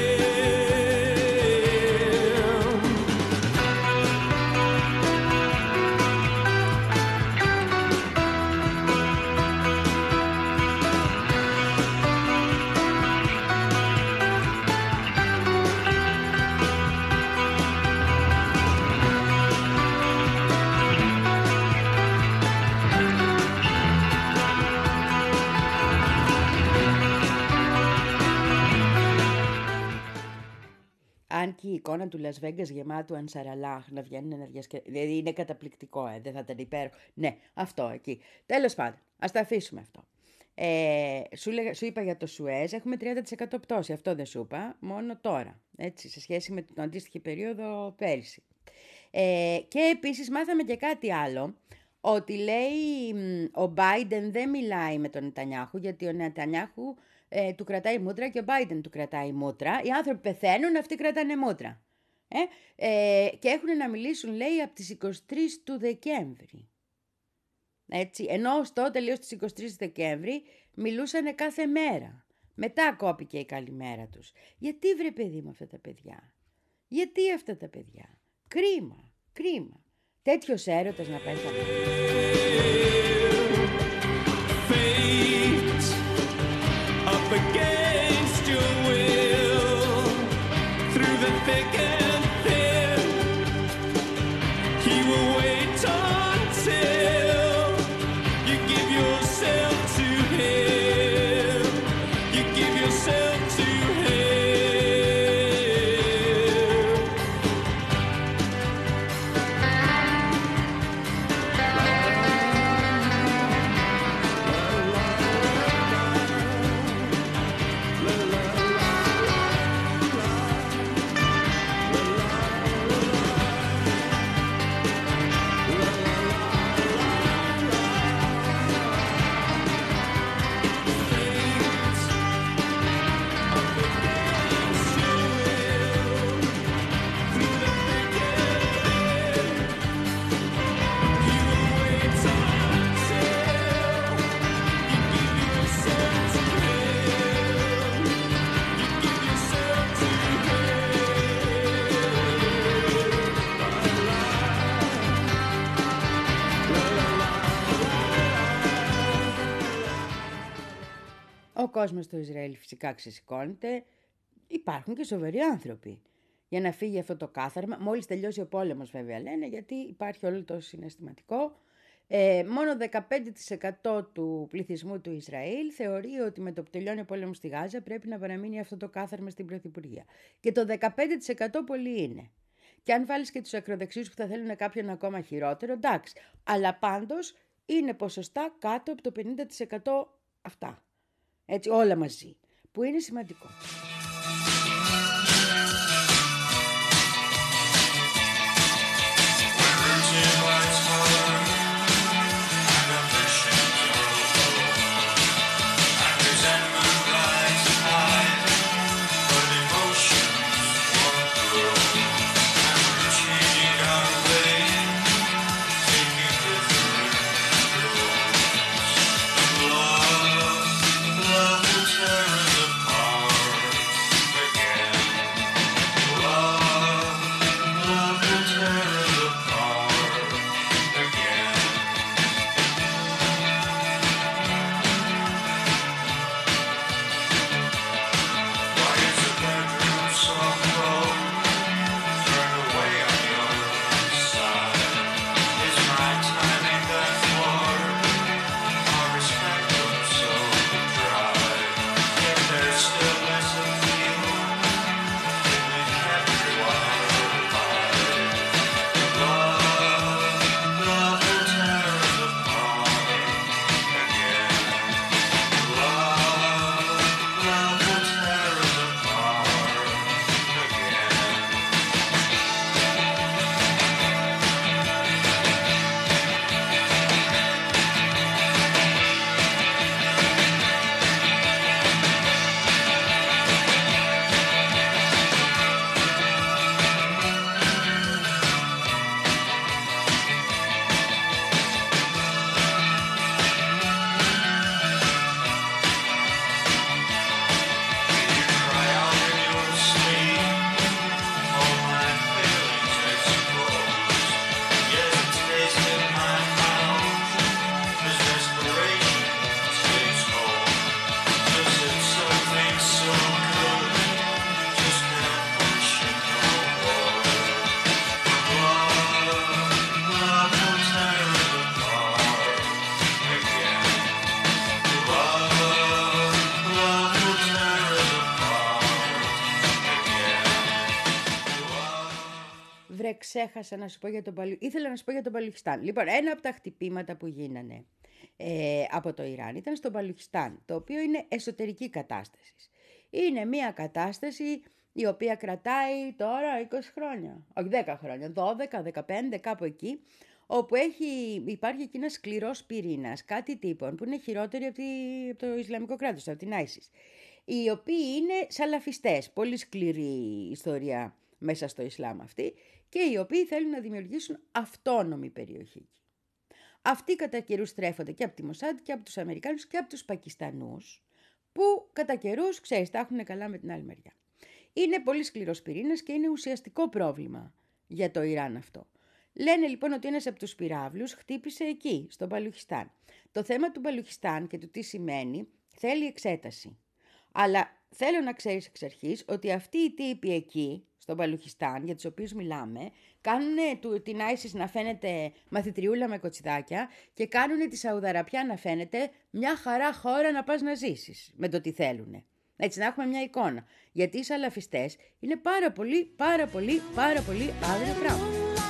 [SPEAKER 1] Αν και η εικόνα του Las Vegas γεμάτου Ανσαραλάχ να βγαίνουν να διασκεδάσουν. Δηλαδή είναι καταπληκτικό, ε, δεν θα ήταν υπέροχο. Ναι, αυτό εκεί. Τέλος πάντων, ας τα αφήσουμε αυτό. Ε, σου, λέγα, σου είπα για το Σουέζ, έχουμε τριάντα τοις εκατό πτώση. Αυτό δεν σου είπα, μόνο τώρα. Έτσι, σε σχέση με την αντίστοιχη περίοδο πέρυσι. Ε, και επίσης μάθαμε και κάτι άλλο. Ότι λέει ο Biden δεν μιλάει με τον Νετανιάχου, γιατί ο Νετανιάχου ε, του κρατάει μούτρα και ο Biden του κρατάει μούτρα. Οι άνθρωποι πεθαίνουν, αυτοί κρατάνε μούτρα. Ε, ε, και έχουν να μιλήσουν, λέει, από τις εικοστή τρίτη του Δεκέμβρη. Έτσι, ενώ ως τότε, λέει, στις εικοστή τρίτη Δεκέμβρη μιλούσαν κάθε μέρα. Μετά κόπηκε η καλημέρα τους. Γιατί βρε παιδί μου αυτά τα παιδιά? Γιατί αυτά τα παιδιά? Κρίμα, κρίμα. Τέτοιος έρωτας να πάει στα
[SPEAKER 5] Up against your will, through the thick and thin, he will wait until you give yourself to him, you give yourself to him.
[SPEAKER 1] Ο κόσμος στο Ισραήλ φυσικά ξεσηκώνεται. Υπάρχουν και σοβαροί άνθρωποι για να φύγει αυτό το κάθαρμα. Μόλις τελειώσει ο πόλεμος, βέβαια λένε, γιατί υπάρχει όλο το συναισθηματικό. Ε, μόνο δεκαπέντε τοις εκατό του πληθυσμού του Ισραήλ θεωρεί ότι με το που τελειώνει ο πόλεμος στη Γάζα πρέπει να παραμείνει αυτό το κάθαρμα στην Πρωθυπουργία. Και το δεκαπέντε τοις εκατό πολύ είναι. Και αν βάλεις και τους ακροδεξιούς που θα θέλουν κάποιον ακόμα χειρότερο, εντάξει. Αλλά πάντως είναι ποσοστά κάτω από το πενήντα τοις εκατό αυτά. Έτσι, όλα μαζί, που είναι σημαντικό.
[SPEAKER 5] Love will tear us apart.
[SPEAKER 1] ξέχασα να σου πω για τον Παλου... Ήθελα να σου πω για τον Παλουχιστάν. Λοιπόν, ένα από τα χτυπήματα που γίνανε ε, από το Ιράν ήταν στον Παλουχιστάν, το οποίο είναι εσωτερική κατάσταση. Είναι μια κατάσταση η οποία κρατάει τώρα είκοσι χρόνια, όχι δέκα χρόνια, δώδεκα, δεκαπέντε, κάπου εκεί, όπου έχει, υπάρχει εκεί ένας σκληρός πυρήνας, κάτι τύπων που είναι χειρότεροι από, τη, από το Ισλαμικό κράτος, από την άισις, οι οποίοι είναι σαλαφιστές, πολύ σκληρή ιστορία μέσα στο Ισλάμ αυτή, και οι οποίοι θέλουν να δημιουργήσουν αυτόνομη περιοχή. Αυτοί κατά καιρούς στρέφονται και από τη Μοσάντ και από τους Αμερικάνους και από τους Πακιστανούς, που κατά καιρούς, ξέρεις, τα έχουν καλά με την άλλη μεριά. Είναι πολύ σκληρός πυρήνας και είναι ουσιαστικό πρόβλημα για το Ιράν αυτό. Λένε λοιπόν ότι ένας από τους πυράβλους χτύπησε εκεί, στο Παλουχιστάν. Το θέμα του Παλουχιστάν και του τι σημαίνει θέλει εξέταση. Αλλά θέλω να ξέρεις εξ αρχής ότι αυτοί οι τύποι εκεί, στο Παλουχιστάν, για τους οποίους μιλάμε, κάνουν την άισις να φαίνεται μαθητριούλα με κοτσιδάκια και κάνουν τη Σαουδαραπιά να φαίνεται μια χαρά χώρα να πας να ζήσεις με το τι θέλουν. Έτσι να έχουμε μια εικόνα. Γιατί οι σαλαφιστές είναι πάρα πολύ, πάρα πολύ, πάρα πολύ άγρια πράγματα.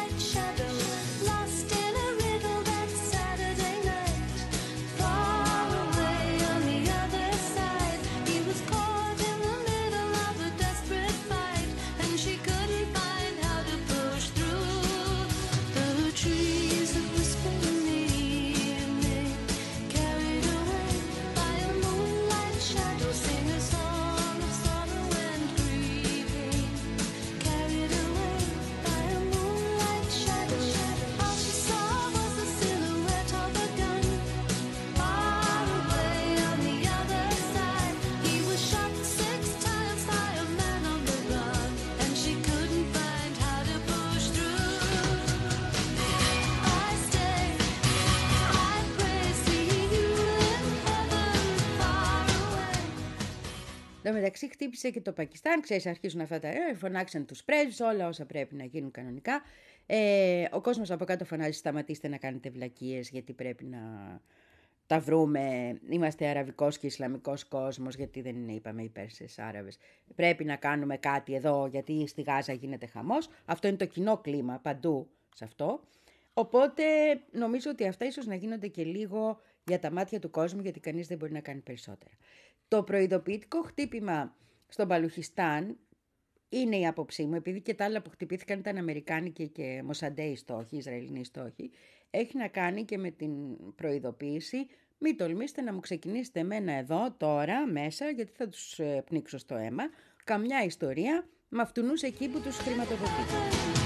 [SPEAKER 1] Εν τω μεταξύ χτύπησε και το Πακιστάν, ξέρεις, αρχίζουν αυτά τα ε, φωνάξαν τους πρέσβεις, όλα όσα πρέπει να γίνουν κανονικά. Ε, ο κόσμος από κάτω φωνάζει σταματήστε να κάνετε βλακίες γιατί πρέπει να τα βρούμε. Είμαστε αραβικός και ισλαμικός κόσμος, γιατί δεν είναι, είπαμε, οι Πέρσες Άραβες. Πρέπει να κάνουμε κάτι εδώ γιατί στη Γάζα γίνεται χαμός. Αυτό είναι το κοινό κλίμα παντού σε αυτό. Οπότε νομίζω ότι αυτά ίσως να γίνονται και λίγο για τα μάτια του κόσμου, γιατί κανείς δεν μπορεί να κάνει περισσότερα. Το προειδοποιητικό χτύπημα στον Παλουχιστάν είναι η άποψή μου, επειδή και τα άλλα που χτυπήθηκαν ήταν αμερικάνικοι και μοσαντέοι στόχοι, ισραηλινοί στόχοι, έχει να κάνει και με την προειδοποίηση μην τολμήσετε να μου ξεκινήσετε εμένα εδώ τώρα μέσα, γιατί θα τους πνίξω στο αίμα, καμιά ιστορία με αυτουνούς εκεί που τους χρηματοδοτείτε.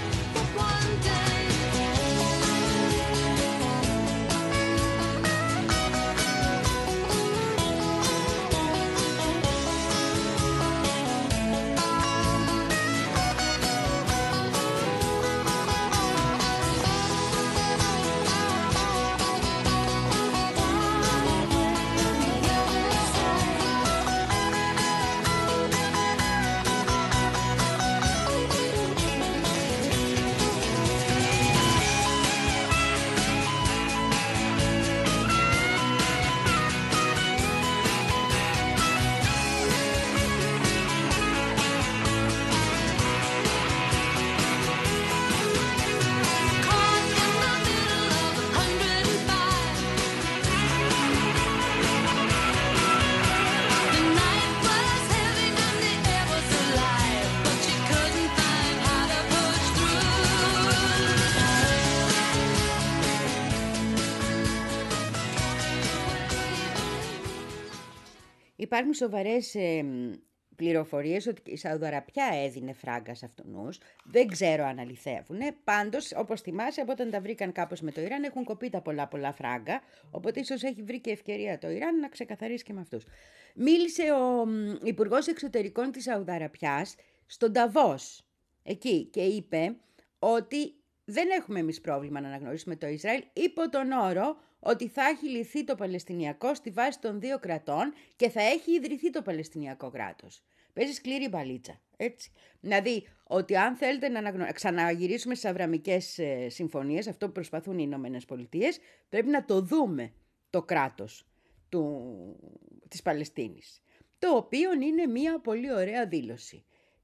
[SPEAKER 1] Υπάρχουν σοβαρές ε, πληροφορίες ότι η Σαουδαραπιά έδινε φράγκα σε αυτούς. Δεν ξέρω αν αληθεύουν. Πάντως, όπως θυμάσαι, από όταν τα βρήκαν κάπως με το Ιράν, έχουν κοπεί τα πολλά πολλά φράγκα. Οπότε ίσως έχει βρει και ευκαιρία το Ιράν να ξεκαθαρίσει και με αυτούς. Μίλησε ο Υπουργός Εξωτερικών της Σαουδαραπιάς στον Νταβός εκεί και είπε ότι δεν έχουμε εμείς πρόβλημα να αναγνωρίσουμε το Ισραήλ υπό τον όρο ότι θα έχει λυθεί το Παλαιστινιακό στη βάση των δύο κρατών και θα έχει ιδρυθεί το Παλαιστινιακό κράτος. Παίζει σκληρή μπαλίτσα, έτσι. Δηλαδή, ότι αν θέλετε να αναγνω... ξαναγυρίσουμε στις αβραμικές ε, συμφωνίες, αυτό που προσπαθούν οι Ηνωμένες Πολιτείες, πρέπει να το δούμε το κράτος του... της Παλαιστίνης. Το οποίο είναι μια πολύ ωραία δήλωση.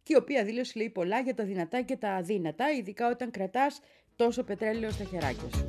[SPEAKER 1] και η οποία δήλωση λέει πολλά για τα δυνατά και τα αδύνατα, ειδικά όταν κρατάς τόσο πετρέλαιο στα χεράκια σου.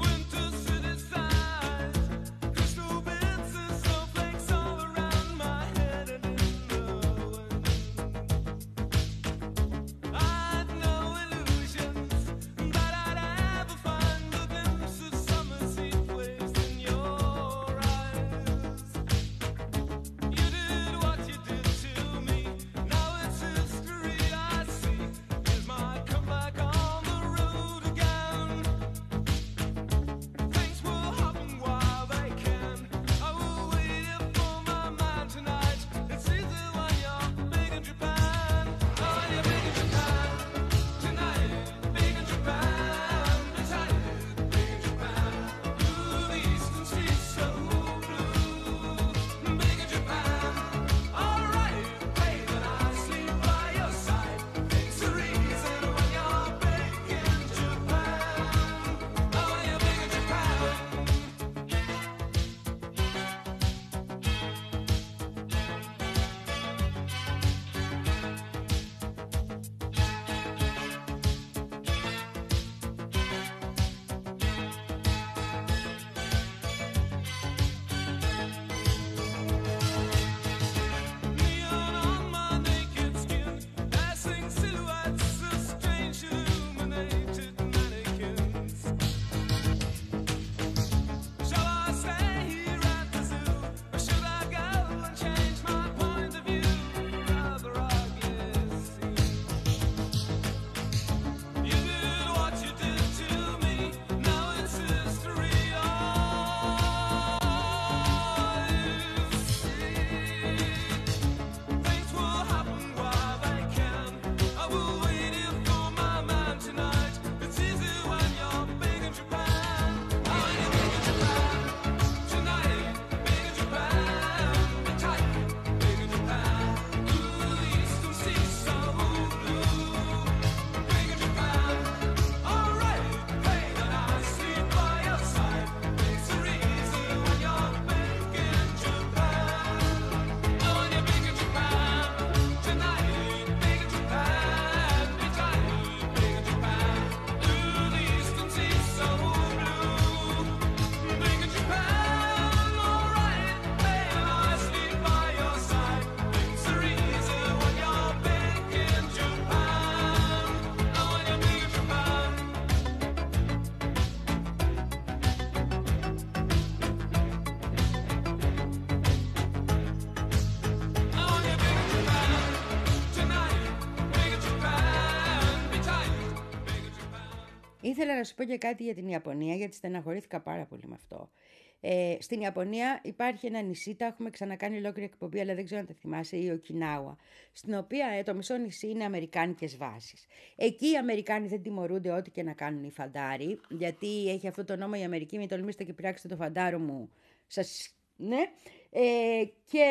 [SPEAKER 1] Ήθελα να σου πω και κάτι για την Ιαπωνία, γιατί στεναχωρήθηκα πάρα πολύ με αυτό. Ε, στην Ιαπωνία υπάρχει ένα νησί, τα έχουμε ξανακάνει ολόκληρη εκπομπή, αλλά δεν ξέρω αν τα θυμάσαι, η Οκινάουα, στην οποία ε, το μισό νησί είναι αμερικάνικες βάσεις. Εκεί οι Αμερικάνοι δεν τιμωρούνται ό,τι και να κάνουν οι φαντάροι, γιατί έχει αυτό το νόμο η Αμερική, μην τολμήσετε και πειράξετε το φαντάρο μου, σας... ναι. Ε, και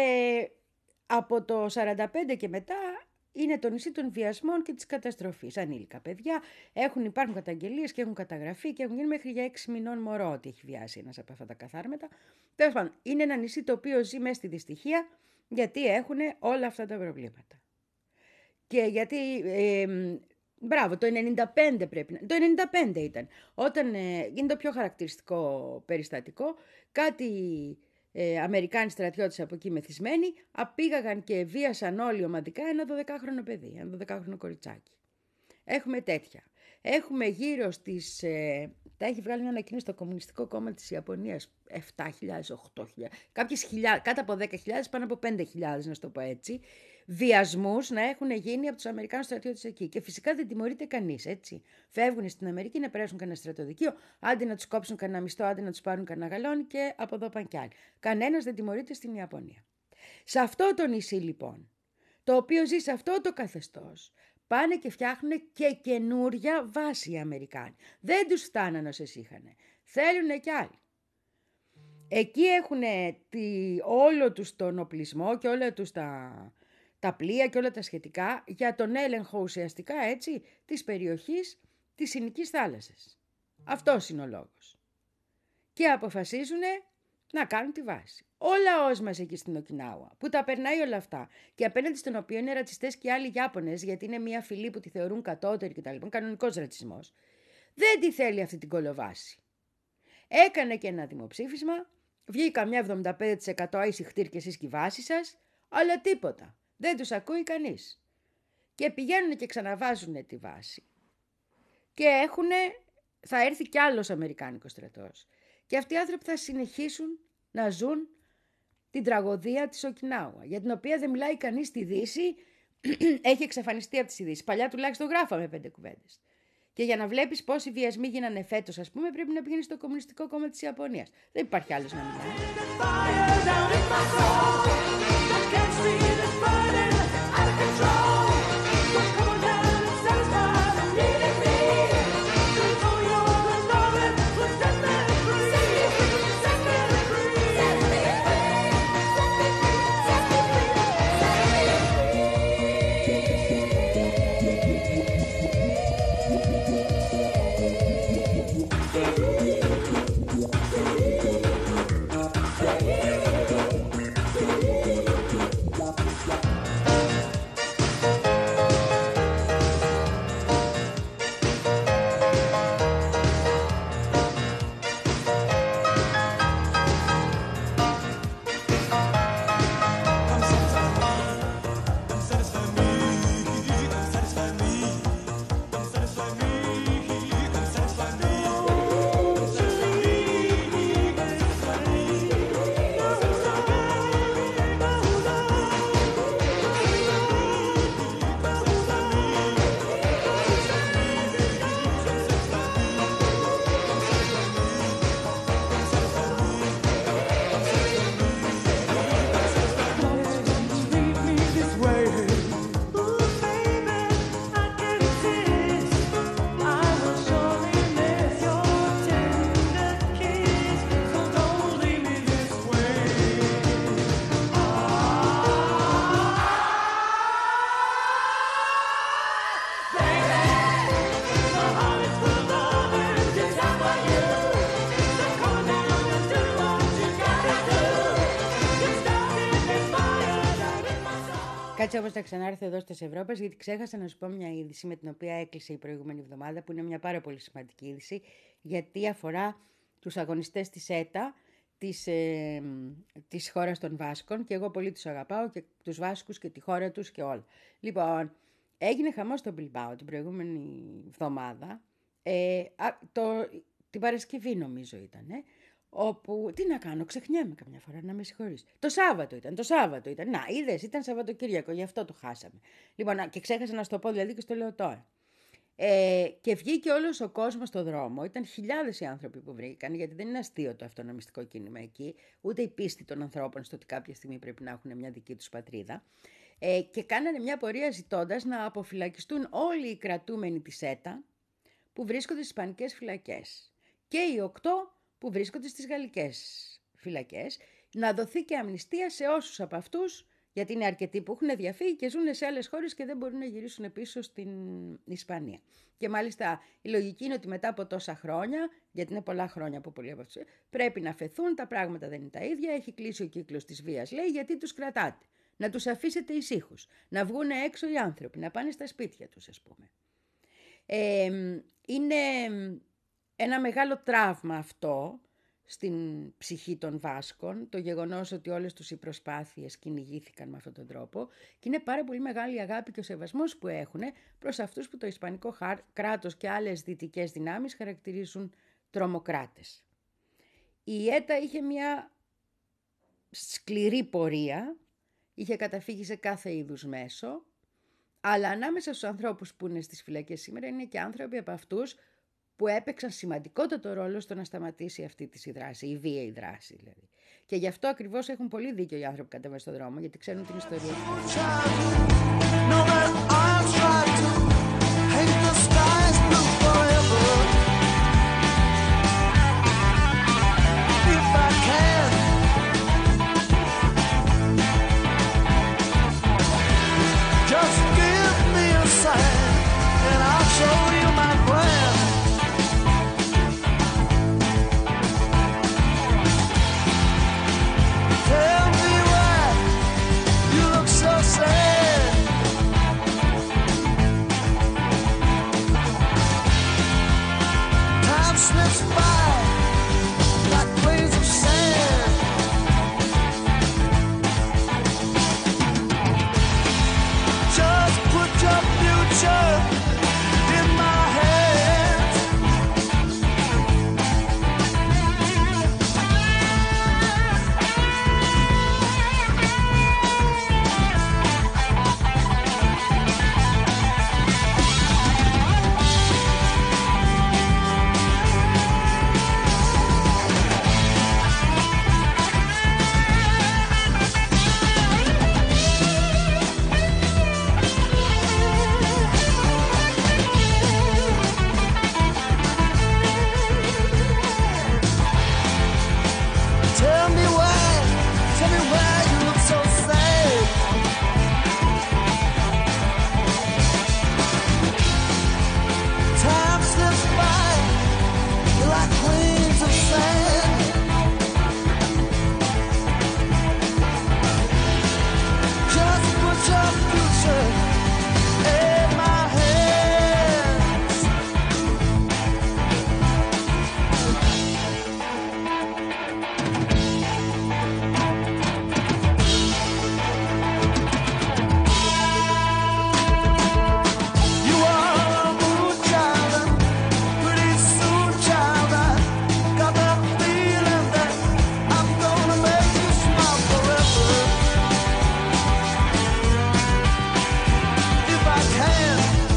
[SPEAKER 1] από το σαράντα πέντε και μετά είναι το νησί των βιασμών και της καταστροφής. Ανήλικα παιδιά, έχουν, υπάρχουν καταγγελίες και έχουν καταγραφεί και έχουν γίνει μέχρι για έξι μηνών μωρό ότι έχει βιάσει ένας από αυτά τα καθάρματα. Τέλος πάντων, είναι ένα νησί το οποίο ζει μέσα στη δυστυχία γιατί έχουν όλα αυτά τα προβλήματα. Και γιατί, ε, μπράβο, το ενενήντα πέντε πρέπει να... Το ενενήντα πέντε ήταν, όταν ε, είναι το πιο χαρακτηριστικό περιστατικό, κάτι... Ε, Αμερικάνοι στρατιώτες από εκεί μεθυσμένοι απήγαγαν και βίασαν όλοι ομαδικά ένα δωδεκάχρονο παιδί, ένα δωδεκάχρονο κοριτσάκι. Έχουμε τέτοια. Έχουμε γύρω στις... Ε, τα έχει βγάλει μια ανακοίνωση στο Κομμουνιστικό Κόμμα της Ιαπωνίας, επτά χιλιάδες, οκτώ χιλιάδες, κάποιες χιλιάδες, κάτω από δέκα χιλιάδες, πάνω από πέντε χιλιάδες, να το πω έτσι, βιασμούς να έχουν γίνει από τους Αμερικάνους στρατιώτες εκεί. Και φυσικά δεν τιμωρείται κανείς, έτσι. Φεύγουν στην Αμερική να περάσουν κανένα στρατοδικείο, άντε να τους κόψουν κανένα μισθό, άντε να τους πάρουν κανένα γαλόνι και από εδώ πάνε κι άλλοι. Κανένας δεν τιμωρείται στην Ιαπωνία. Σε αυτό το νησί λοιπόν, το οποίο ζει σε αυτό το καθεστώς, πάνε και φτιάχνουν και καινούρια βάση οι Αμερικάνοι. Δεν τους φτάνανε όσες είχαν. Θέλουν κι άλλοι. Εκεί έχουν τη, όλο τους τον οπλισμό και όλα τους τα, τα πλοία και όλα τα σχετικά για τον έλεγχο ουσιαστικά έτσι της περιοχής της Ινδικής θάλασσας. Αυτός είναι ο λόγος. Και αποφασίζουν να κάνουν τη βάση. Ο λαός μας εκεί στην Οκινάουα, που τα περνάει όλα αυτά και απέναντι στον οποίο είναι ρατσιστές και άλλοι Ιάπωνες, γιατί είναι μια φυλή που τη θεωρούν κατώτερη κτλ. Κανονικός ρατσισμός. Δεν τη θέλει αυτή την κολοβάση. Έκανε και ένα δημοψήφισμα, βγήκα μια εβδομήντα πέντε τοις εκατό άισι χτύρ και εσείς και η βάση σας, αλλά τίποτα. Δεν τους ακούει κανείς. Και πηγαίνουν και ξαναβάζουν τη βάση. Και έχουνε, θα έρθει κι άλλος Αμερικάνικος στρατός. Και αυτοί οι άνθρωποι θα συνεχίσουν να ζουν την τραγωδία της Οκινάουα, για την οποία δεν μιλάει κανείς στη Δύση, έχει εξαφανιστεί από τις ειδήσεις. Παλιά τουλάχιστον γράφαμε πέντε κουβέντες. Και για να βλέπεις πόσοι βιασμοί γίνανε φέτος, ας πούμε, πρέπει να πηγαίνεις στο Κομμουνιστικό Κόμμα της Ιαπωνίας. Δεν υπάρχει άλλος να μιλάει. Κάτσε όμως να ξανάρθω εδώ στις Ευρώπες, γιατί ξέχασα να σου πω μια είδηση με την οποία έκλεισε η προηγούμενη εβδομάδα, που είναι μια πάρα πολύ σημαντική είδηση, γιατί αφορά τους αγωνιστές της ΕΤΑ, της, ε, της χώρας των Βάσκων, και εγώ πολύ τους αγαπάω, και τους Βάσκους και τη χώρα τους και όλα. Λοιπόν, έγινε χαμός στο Μπιλμπάο την προηγούμενη εβδομάδα, ε, α, το, την Παρασκευή νομίζω ήταν, ε, όπου, τι να κάνω, ξεχνιέμαι καμιά φορά, να με συγχωρείς. Το Σάββατο ήταν, το Σάββατο ήταν. Να, είδες, ήταν Σαββατοκύριακο, γι' αυτό το χάσαμε. Λοιπόν, και ξέχασα να σου το πω, δηλαδή, και στο λέω τώρα. Ε, και βγήκε όλος ο κόσμος στο δρόμο. Ήταν χιλιάδες οι άνθρωποι που βρήκαν, γιατί δεν είναι αστείο το αυτονομιστικό κίνημα εκεί, ούτε η πίστη των ανθρώπων στο ότι κάποια στιγμή πρέπει να έχουν μια δική τους πατρίδα. Ε, και κάνανε μια πορεία ζητώντας να αποφυλακιστούν όλοι οι κρατούμενοι της ΕΤΑ που βρίσκονται στις ισπανικές φυλακές. Και οι οκτώ που βρίσκονται στις γαλλικές φυλακές, να δοθεί και αμνηστία σε όσους από αυτούς, γιατί είναι αρκετοί που έχουν διαφύγει και ζουν σε άλλες χώρες και δεν μπορούν να γυρίσουν πίσω στην Ισπανία. Και μάλιστα η λογική είναι ότι μετά από τόσα χρόνια, γιατί είναι πολλά χρόνια από πολλοί από αυτούς, πρέπει να αφαιθούν, τα πράγματα δεν είναι τα ίδια, έχει κλείσει ο κύκλος της βίας, λέει, γιατί τους κρατάτε. Να τους αφήσετε ησύχους, να βγουν έξω οι άνθρωποι, να πάνε στα σπίτια τους, ας πούμε. Ε, είναι ένα μεγάλο τραύμα αυτό στην ψυχή των Βάσκων, το γεγονός ότι όλες τους οι προσπάθειες κυνηγήθηκαν με αυτόν τον τρόπο, και είναι πάρα πολύ μεγάλη η αγάπη και ο σεβασμός που έχουν προς αυτούς που το Ισπανικό κράτος και άλλες δυτικές δυνάμεις χαρακτηρίζουν τρομοκράτες. Η ΕΤΑ είχε μια σκληρή πορεία, είχε καταφύγει σε κάθε είδους μέσο, αλλά ανάμεσα στους ανθρώπους που είναι στις φυλακές σήμερα είναι και άνθρωποι από αυτούς που έπαιξαν σημαντικότατο ρόλο στο να σταματήσει αυτή τη δράση, η βίαιη δράση δηλαδή. Και γι' αυτό ακριβώς έχουν πολύ δίκιο οι άνθρωποι που κατέβαιναν στον δρόμο, γιατί ξέρουν την ιστορία του.
[SPEAKER 6] slips by like grains of sand. Just put your future in my hands. Tell me why, tell me why you look so sad. Time slips by like grains of sand. Just put your future in my hands. You are a moon child, and pretty soon, child, I got that feeling that I'm gonna make you smile forever. If I can,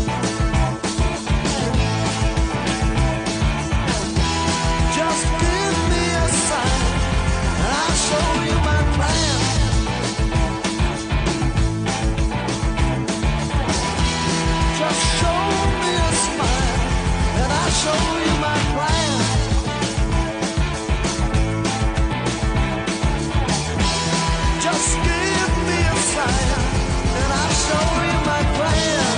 [SPEAKER 6] just give me a sign, and I'll show you my plan. Just show me a smile, and I'll show you my plan. Just give me a sign, and I'll show you my plan.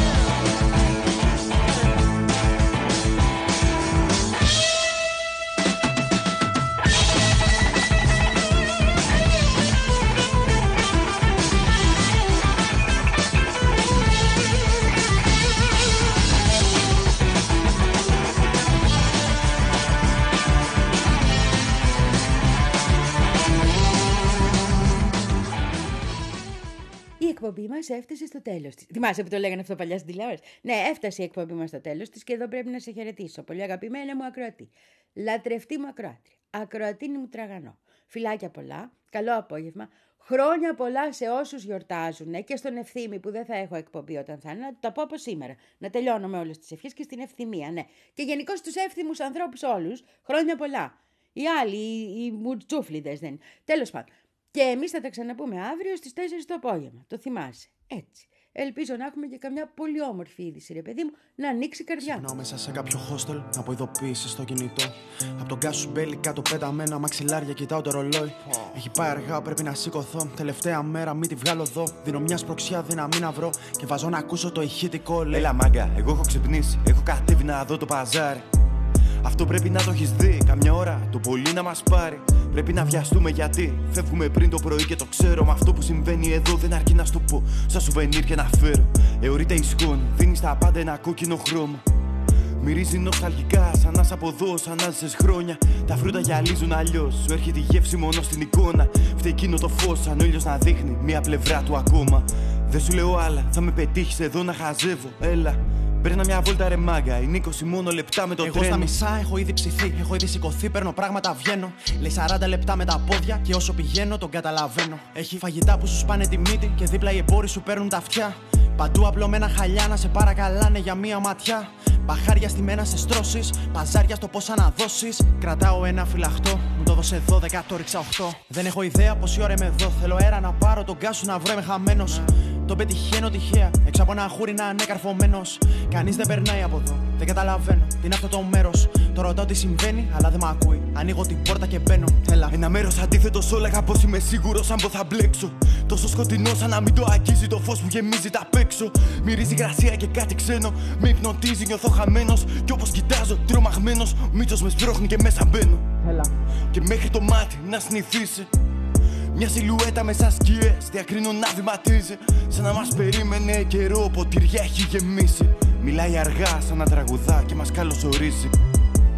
[SPEAKER 1] Η εκπομπή μας έφτασε στο τέλος της. Θυμάσαι που το λέγανε αυτό παλιά στην τηλεόραση? Ναι, έφτασε η εκπομπή μας στο τέλος της και εδώ πρέπει να σε χαιρετήσω. Πολύ αγαπημένη μου ακροατή. Λατρευτή μου ακροάτρια. Ακροατίνη μου τραγανό. Φιλάκια πολλά. Καλό απόγευμα. Χρόνια πολλά σε όσους γιορτάζουν και στον Ευθύμη που δεν θα έχω εκπομπή όταν θα είναι. Να το πω από σήμερα. Να τελειώνω με όλες τις ευχές και στην Ευθυμία, ναι. Και γενικώς στους εύθυμους ανθρώπους όλους. Χρόνια πολλά. Οι άλλοι, οι, οι μουτζούφλιδες δεν είναι. Τέλος πάντων. Και εμείς θα τα ξαναπούμε αύριο στις τέσσερις το απόγευμα. Το θυμάσαι. Έτσι. Ελπίζω να έχουμε και καμιά πολύ όμορφη είδηση, ρε παιδί μου, να ανοίξει η καρδιά.
[SPEAKER 7] Ξυπνάω μέσα σε κάποιο hostel, από ειδοποίηση στο κινητό. Απ' τον κάσου μπέλι κάτω πεταμένα, μαξιλάρια κοιτάω το ρολόι. Έχει πάει αργά, πρέπει να σηκωθώ. Τελευταία μέρα, μην τη βγάλω εδώ. Δίνω μια σπροξιά δύναμη να βρω και βάζω να ακούσω το ηχητικό. Λέει έλα μάγκα, εγώ έχω ξυπνήσει. Έχω κατέβει να δω το παζάρι. Αυτό πρέπει να το έχεις δει. Καμιά ώρα το πολύ να μας πάρει. Πρέπει να βιαστούμε γιατί φεύγουμε πριν το πρωί και το ξέρω. Μα αυτό που συμβαίνει εδώ δεν αρκεί να στο πω. Σαν σουβενίρ και να φέρω. Εωρείται η σκόνη, δίνει στα πάντα ένα κόκκινο χρώμα. Μυρίζει νοσταλγικά, σαν να σ' από εδώ, σαν να ζεις χρόνια. Τα φρούτα γυαλίζουν αλλιώς. Σου έρχεται η γεύση μόνο στην εικόνα. Φταίει εκείνο το φως, σαν ο ήλιος να δείχνει μία πλευρά του ακόμα. Δεν σου λέω άλλα, θα με πετύχεις εδώ να χαζεύω. Έλα. Παίρνα μια βόλτα ρε μάγκα, είναι είκοσι μόνο λεπτά με το
[SPEAKER 8] Εγώ
[SPEAKER 7] τρένο.
[SPEAKER 8] στα μισά έχω ήδη ψηθεί, έχω ήδη σηκωθεί, παίρνω πράγματα, βγαίνω. Λέει σαράντα λεπτά με τα πόδια και όσο πηγαίνω τον καταλαβαίνω. Έχει φαγητά που σου σπάνε τη μύτη και δίπλα οι εμπόροι σου παίρνουν τα αυτιά. Παντού απλωμένα χαλιά να σε παρακαλάνε για μία ματιά. Μπαχάρια στημένα σε στρώσεις, παζάρια στο πόσα να δώσεις. Κρατάω ένα φυλαχτό, μου το δώσε δώδεκα, το ρίξα οκτώ. Δεν έχω ιδέα πόση ώρα είμαι εδώ. Θέλω αέρα να πάρω τον γκάσου να βρω, είμαι χαμένος. Τον πετυχαίνω τυχαία, έξω από ένα χούρι να είναι καρφωμένος. Κανείς δεν περνάει από εδώ, δεν καταλαβαίνω τι είναι αυτό το μέρος. Το ρωτάω τι συμβαίνει, αλλά δεν μ' ακούει. Ανοίγω την πόρτα και μπαίνω, έλα.
[SPEAKER 7] Ένα μέρος αντίθετο σ' όλα, κάπως είμαι σίγουρος αν πω θα μπλέξω. Τόσο σκοτεινό σαν να μην το αγγίζει το φως που γεμίζει τα απ' έξω. Μυρίζει γρασία και κάτι ξένο, με υπνοτίζει, νιώθω χαμένος. Κι όπως κοιτάζω, τρομαγμένος, ο μύτσος με σπρώχνει και μέσα μπαίνω.
[SPEAKER 8] Έλα.
[SPEAKER 7] Και μέχρι το μάτι να συνηθίσει. Μια σιλουέτα μέσα σκιές, διακρίνω να βηματίζει. Σαν να μας περίμενε καιρό, ποτήρια έχει γεμίσει. Μιλάει αργά σαν να τραγουδά και μας καλωσορίζει.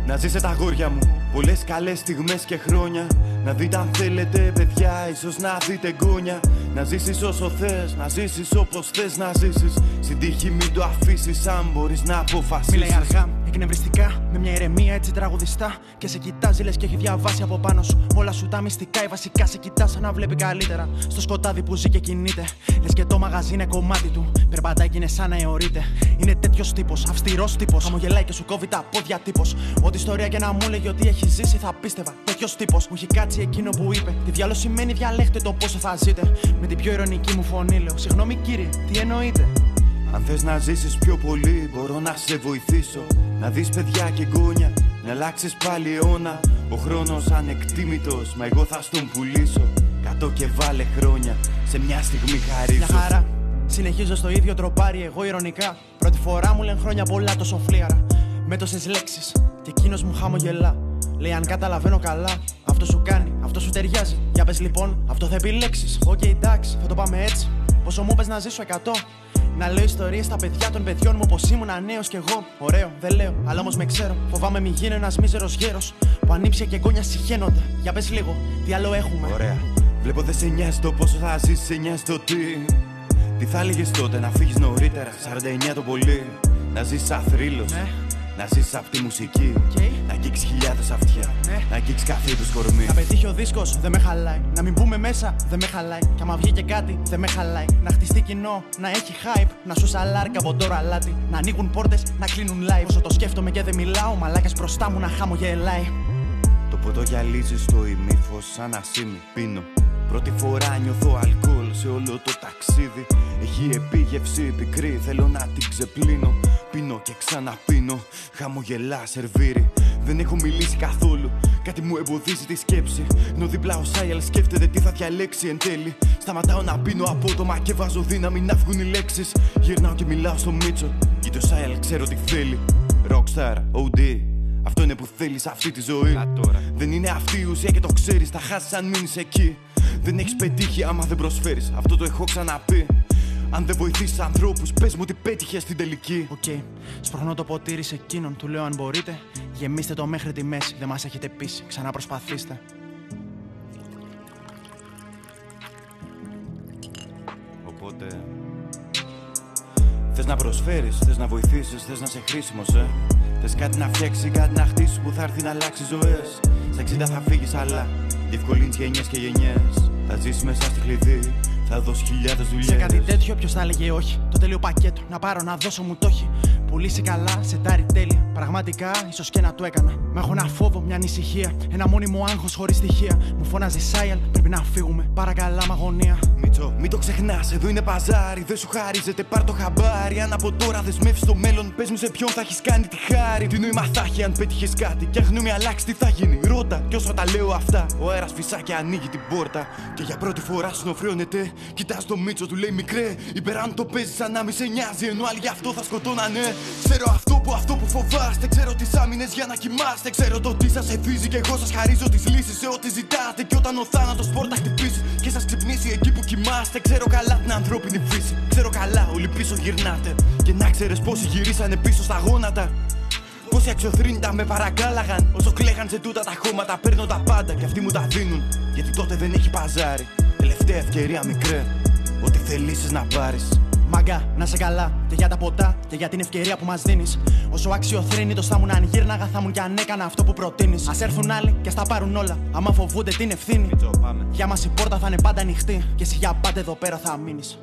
[SPEAKER 9] Να ζήσετε αγόρια μου πολλές καλές στιγμές και χρόνια. Να δείτε αν θέλετε παιδιά, ίσως να δείτε γκόνια. Να ζήσεις όσο θες, να ζήσεις όπως θες να ζήσεις. Στην τύχη μην το αφήσεις αν μπορείς να αποφασίσεις.
[SPEAKER 8] Μιλάει αργά, εκνευριστικά, με μια ηρεμία έτσι τραγουδιστά. Και σε κοιτάζει λες και έχει διαβάσει από πάνω σου όλα σου τα μυστικά. Ή βασικά σε κοιτά σαν να βλέπει καλύτερα στο σκοτάδι που ζει και κινείται. Λες και το μαγαζί είναι κομμάτι του. Περπατάει και είναι σαν να αιωρείται. Είναι τέτοιος τύπος, αυστηρός τύπος. Χαμογελάει και σου κόβει τα πόδια τύπος. Ό,τι ιστορία και να μου λέγει ότι έχει ζήσει θα πίστευα. Τέτοιος τύπος μου έχει κάτσει εκείνο που είπε. Τι διάλογο σημαίνει διαλέχτε το πόσο θα ζείτε. Με την πιο ειρωνική μου φωνή λέω: συγγνώμη κύριε, τι εννοείτε?
[SPEAKER 9] Αν θες να ζήσεις πιο πολύ, μπορώ να σε βοηθήσω. Να δεις παιδιά και γκόνια, να αλλάξεις πάλι αιώνα. Ο χρόνος ανεκτήμητος, μα εγώ θα στον πουλήσω. Κατώ και βάλε χρόνια, σε μια στιγμή χαρίζω.
[SPEAKER 8] Μια χαρά, συνεχίζω στο ίδιο τροπάρι, εγώ ειρωνικά. Πρώτη φορά μου λένε χρόνια πολλά τόσο φλίαρα. Με τόσες λέξεις, και εκείνος μου χαμογελά. Λέει αν καταλαβαίνω καλά, αυτό σου κάνει, αυτό σου ταιριάζει. Για πες λοιπόν, αυτό θα επιλέξεις. Οκ, okay, εντάξει, θα το πάμε έτσι. Πόσο μου πες να ζήσω εκατό. Να λέω ιστορίες στα παιδιά των παιδιών μου πως ήμουν νέος κι εγώ. Ωραίο, δεν λέω, αλλά όμως με ξέρω. Φοβάμαι μη γίνω ένας μίζερος γέρος που ανήψια και γκόνια συχαίνονται. Για πες λίγο, τι άλλο έχουμε?
[SPEAKER 9] Ωραία. Βλέπω δεν σε νοιάζει το πόσο θα ζήσεις, σε νοιάζει το τι. Τι θα έλεγες τότε να φύγεις νωρίτερα, σαράντα εννιά το πολύ. Να ζήσεις σαν θρύλος,
[SPEAKER 8] ναι.
[SPEAKER 9] Να ζήσεις απ' τη μουσική,
[SPEAKER 8] okay.
[SPEAKER 9] Να αγγίξεις χιλιάδες αυτιά, ναι. Να αγγίξεις κάθε είδους κορμί.
[SPEAKER 8] Να πετύχει ο δίσκος, δεν με χαλάει. Να μην μπούμε μέσα, δεν με χαλάει. Κι άμα βγει και κάτι, δεν με χαλάει. Να χτιστεί κοινό, να έχει hype. Να σου σαλάρκα από τώρα αλάτι. Να ανοίγουν πόρτες, να κλείνουν live. Όσο το σκέφτομαι και δεν μιλάω, μαλάκας μπροστά μου να χαμογελάει.
[SPEAKER 9] Το ποτό γυαλίζει στο ημίφος σαν ασήμι πίνω. Πρώτη φορά νιώθω αλκοόλ σε όλο το ταξίδι. Έχει επίγευση πικρή, θέλω να την ξεπλύνω. Πίνω και ξαναπίνω, χαμογελά σερβίρι. Δεν έχω μιλήσει καθόλου, κάτι μου εμποδίζει τη σκέψη. Ενώ δίπλα ο Σάιαλ σκέφτεται τι θα διαλέξει εν τέλει. Σταματάω να πίνω απότομα και βάζω δύναμη να βγουν οι λέξεις. Γυρνάω και μιλάω στο Μίτσο, γιατί ο Σάιαλ ξέρω τι θέλει. Rockstar, ο ντι, αυτό είναι που θέλεις αυτή τη ζωή. Δεν είναι αυτή η ουσία και το ξέρεις, θα χάσεις αν μείνεις εκεί. Δεν έχεις πετύχει άμα δεν προσφέρεις, αυτό το έχω ξαναπεί. Αν δεν βοηθήσεις ανθρώπους, πες μου ότι πέτυχες στην τελική.
[SPEAKER 8] Οκ, okay. Σπρώχνω το ποτήρι σε εκείνον, του λέω αν μπορείτε. Γεμίστε το μέχρι τη μέση, δεν μας έχετε πείσει, ξανά προσπαθήστε.
[SPEAKER 9] Οπότε θες να προσφέρεις, θες να βοηθήσεις, θες να είσαι χρήσιμος, ε. Θες κάτι να φτιάξεις, κάτι να χτίσεις που θα έρθει να αλλάξει ζωές. Στα εξήντα θα φύγεις, αλλά διευκολύνεις γενιές και γενιές. Θα ζήσεις μέσα στη κλειδί, θα δώσει χιλιάδες δουλειές.
[SPEAKER 8] Σε κάτι τέτοιο ποιος θα έλεγε όχι? Το τέλειο πακέτο, να πάρω να δώσω μου το έχει. Πουλήσει καλά, σετάρει τέλεια. Πραγματικά, ίσως και να το έκανα. Μα έχω ένα φόβο, μια ανησυχία. Ένα μόνιμο άγχος χωρίς στοιχεία. Μου φώναζε Σάιαλ, πρέπει να φύγουμε. Παρακαλά, μ' αγωνία.
[SPEAKER 9] Μίτσο, μην το ξεχνάς, εδώ είναι παζάρι. Δεν σου χαρίζεται, πάρ' το χαμπάρι. Αν από τώρα δεσμεύσεις το μέλλον, πες μου σε ποιον θα έχεις κάνει τη χάρη. Τι νόημα θα έχει αν πέτυχες κάτι? Κι αν γνώμη αλλάξει, τι θα γίνει? Ρώτα, κι όσο τα λέω αυτά, ο αέρας φυσά και ανοίγει την πόρτα. Και για πρώτη φορά συνοφριώνεται. Κοιτάς το Μίτσο, του λέει μικρέ. Υπεράν το παίζεις σαν να μη σε νοιάζει, ενώ άλλοι γι' αυτό θα σκοτώνανε. Ξέρω αυτό που αυτό που φοβάστε. Ξέρω τις άμυνες για να κοιμάστε. Ξέρω το τι σας εθίζει και εγώ σας χαρίζω τις λύσεις σε ό,τι ζητάτε. Και όταν ο θάνατος πόρτα χτυπήσει και σας ξυπνήσει εκεί που κοιμάστε, ξέρω καλά την ανθρώπινη φύση. Ξέρω καλά, όλοι πίσω γυρνάτε. Και να ξέρεις πόσοι γυρίσανε πίσω στα γόνατα. Πόσοι αξιοθρύνητα με παρακάλαγαν. Όσο κλαίγαν σε τούτα τα χώματα, παίρνω τα πάντα και αυτοί μου τα δίνουν. Γιατί τότε δεν έχει παζάρι. Τελευταία ευκαιρία μικρέ, ό,τι θελήσεις να πάρεις.
[SPEAKER 8] Μάγκα, να σε καλά, και για τα ποτά και για την ευκαιρία που μας δίνεις. Όσο αξιοθρύνητος θα ήμουν αν γύρναγα, θα ήμουν κι αν έκανα αυτό που προτείνεις. Ας έρθουν άλλοι και ας τα πάρουν όλα. Άμα φοβούνται την ευθύνη, για μας η πόρτα θα είναι πάντα ανοιχτή. Και εσύ για πάντα εδώ πέρα θα μείνεις.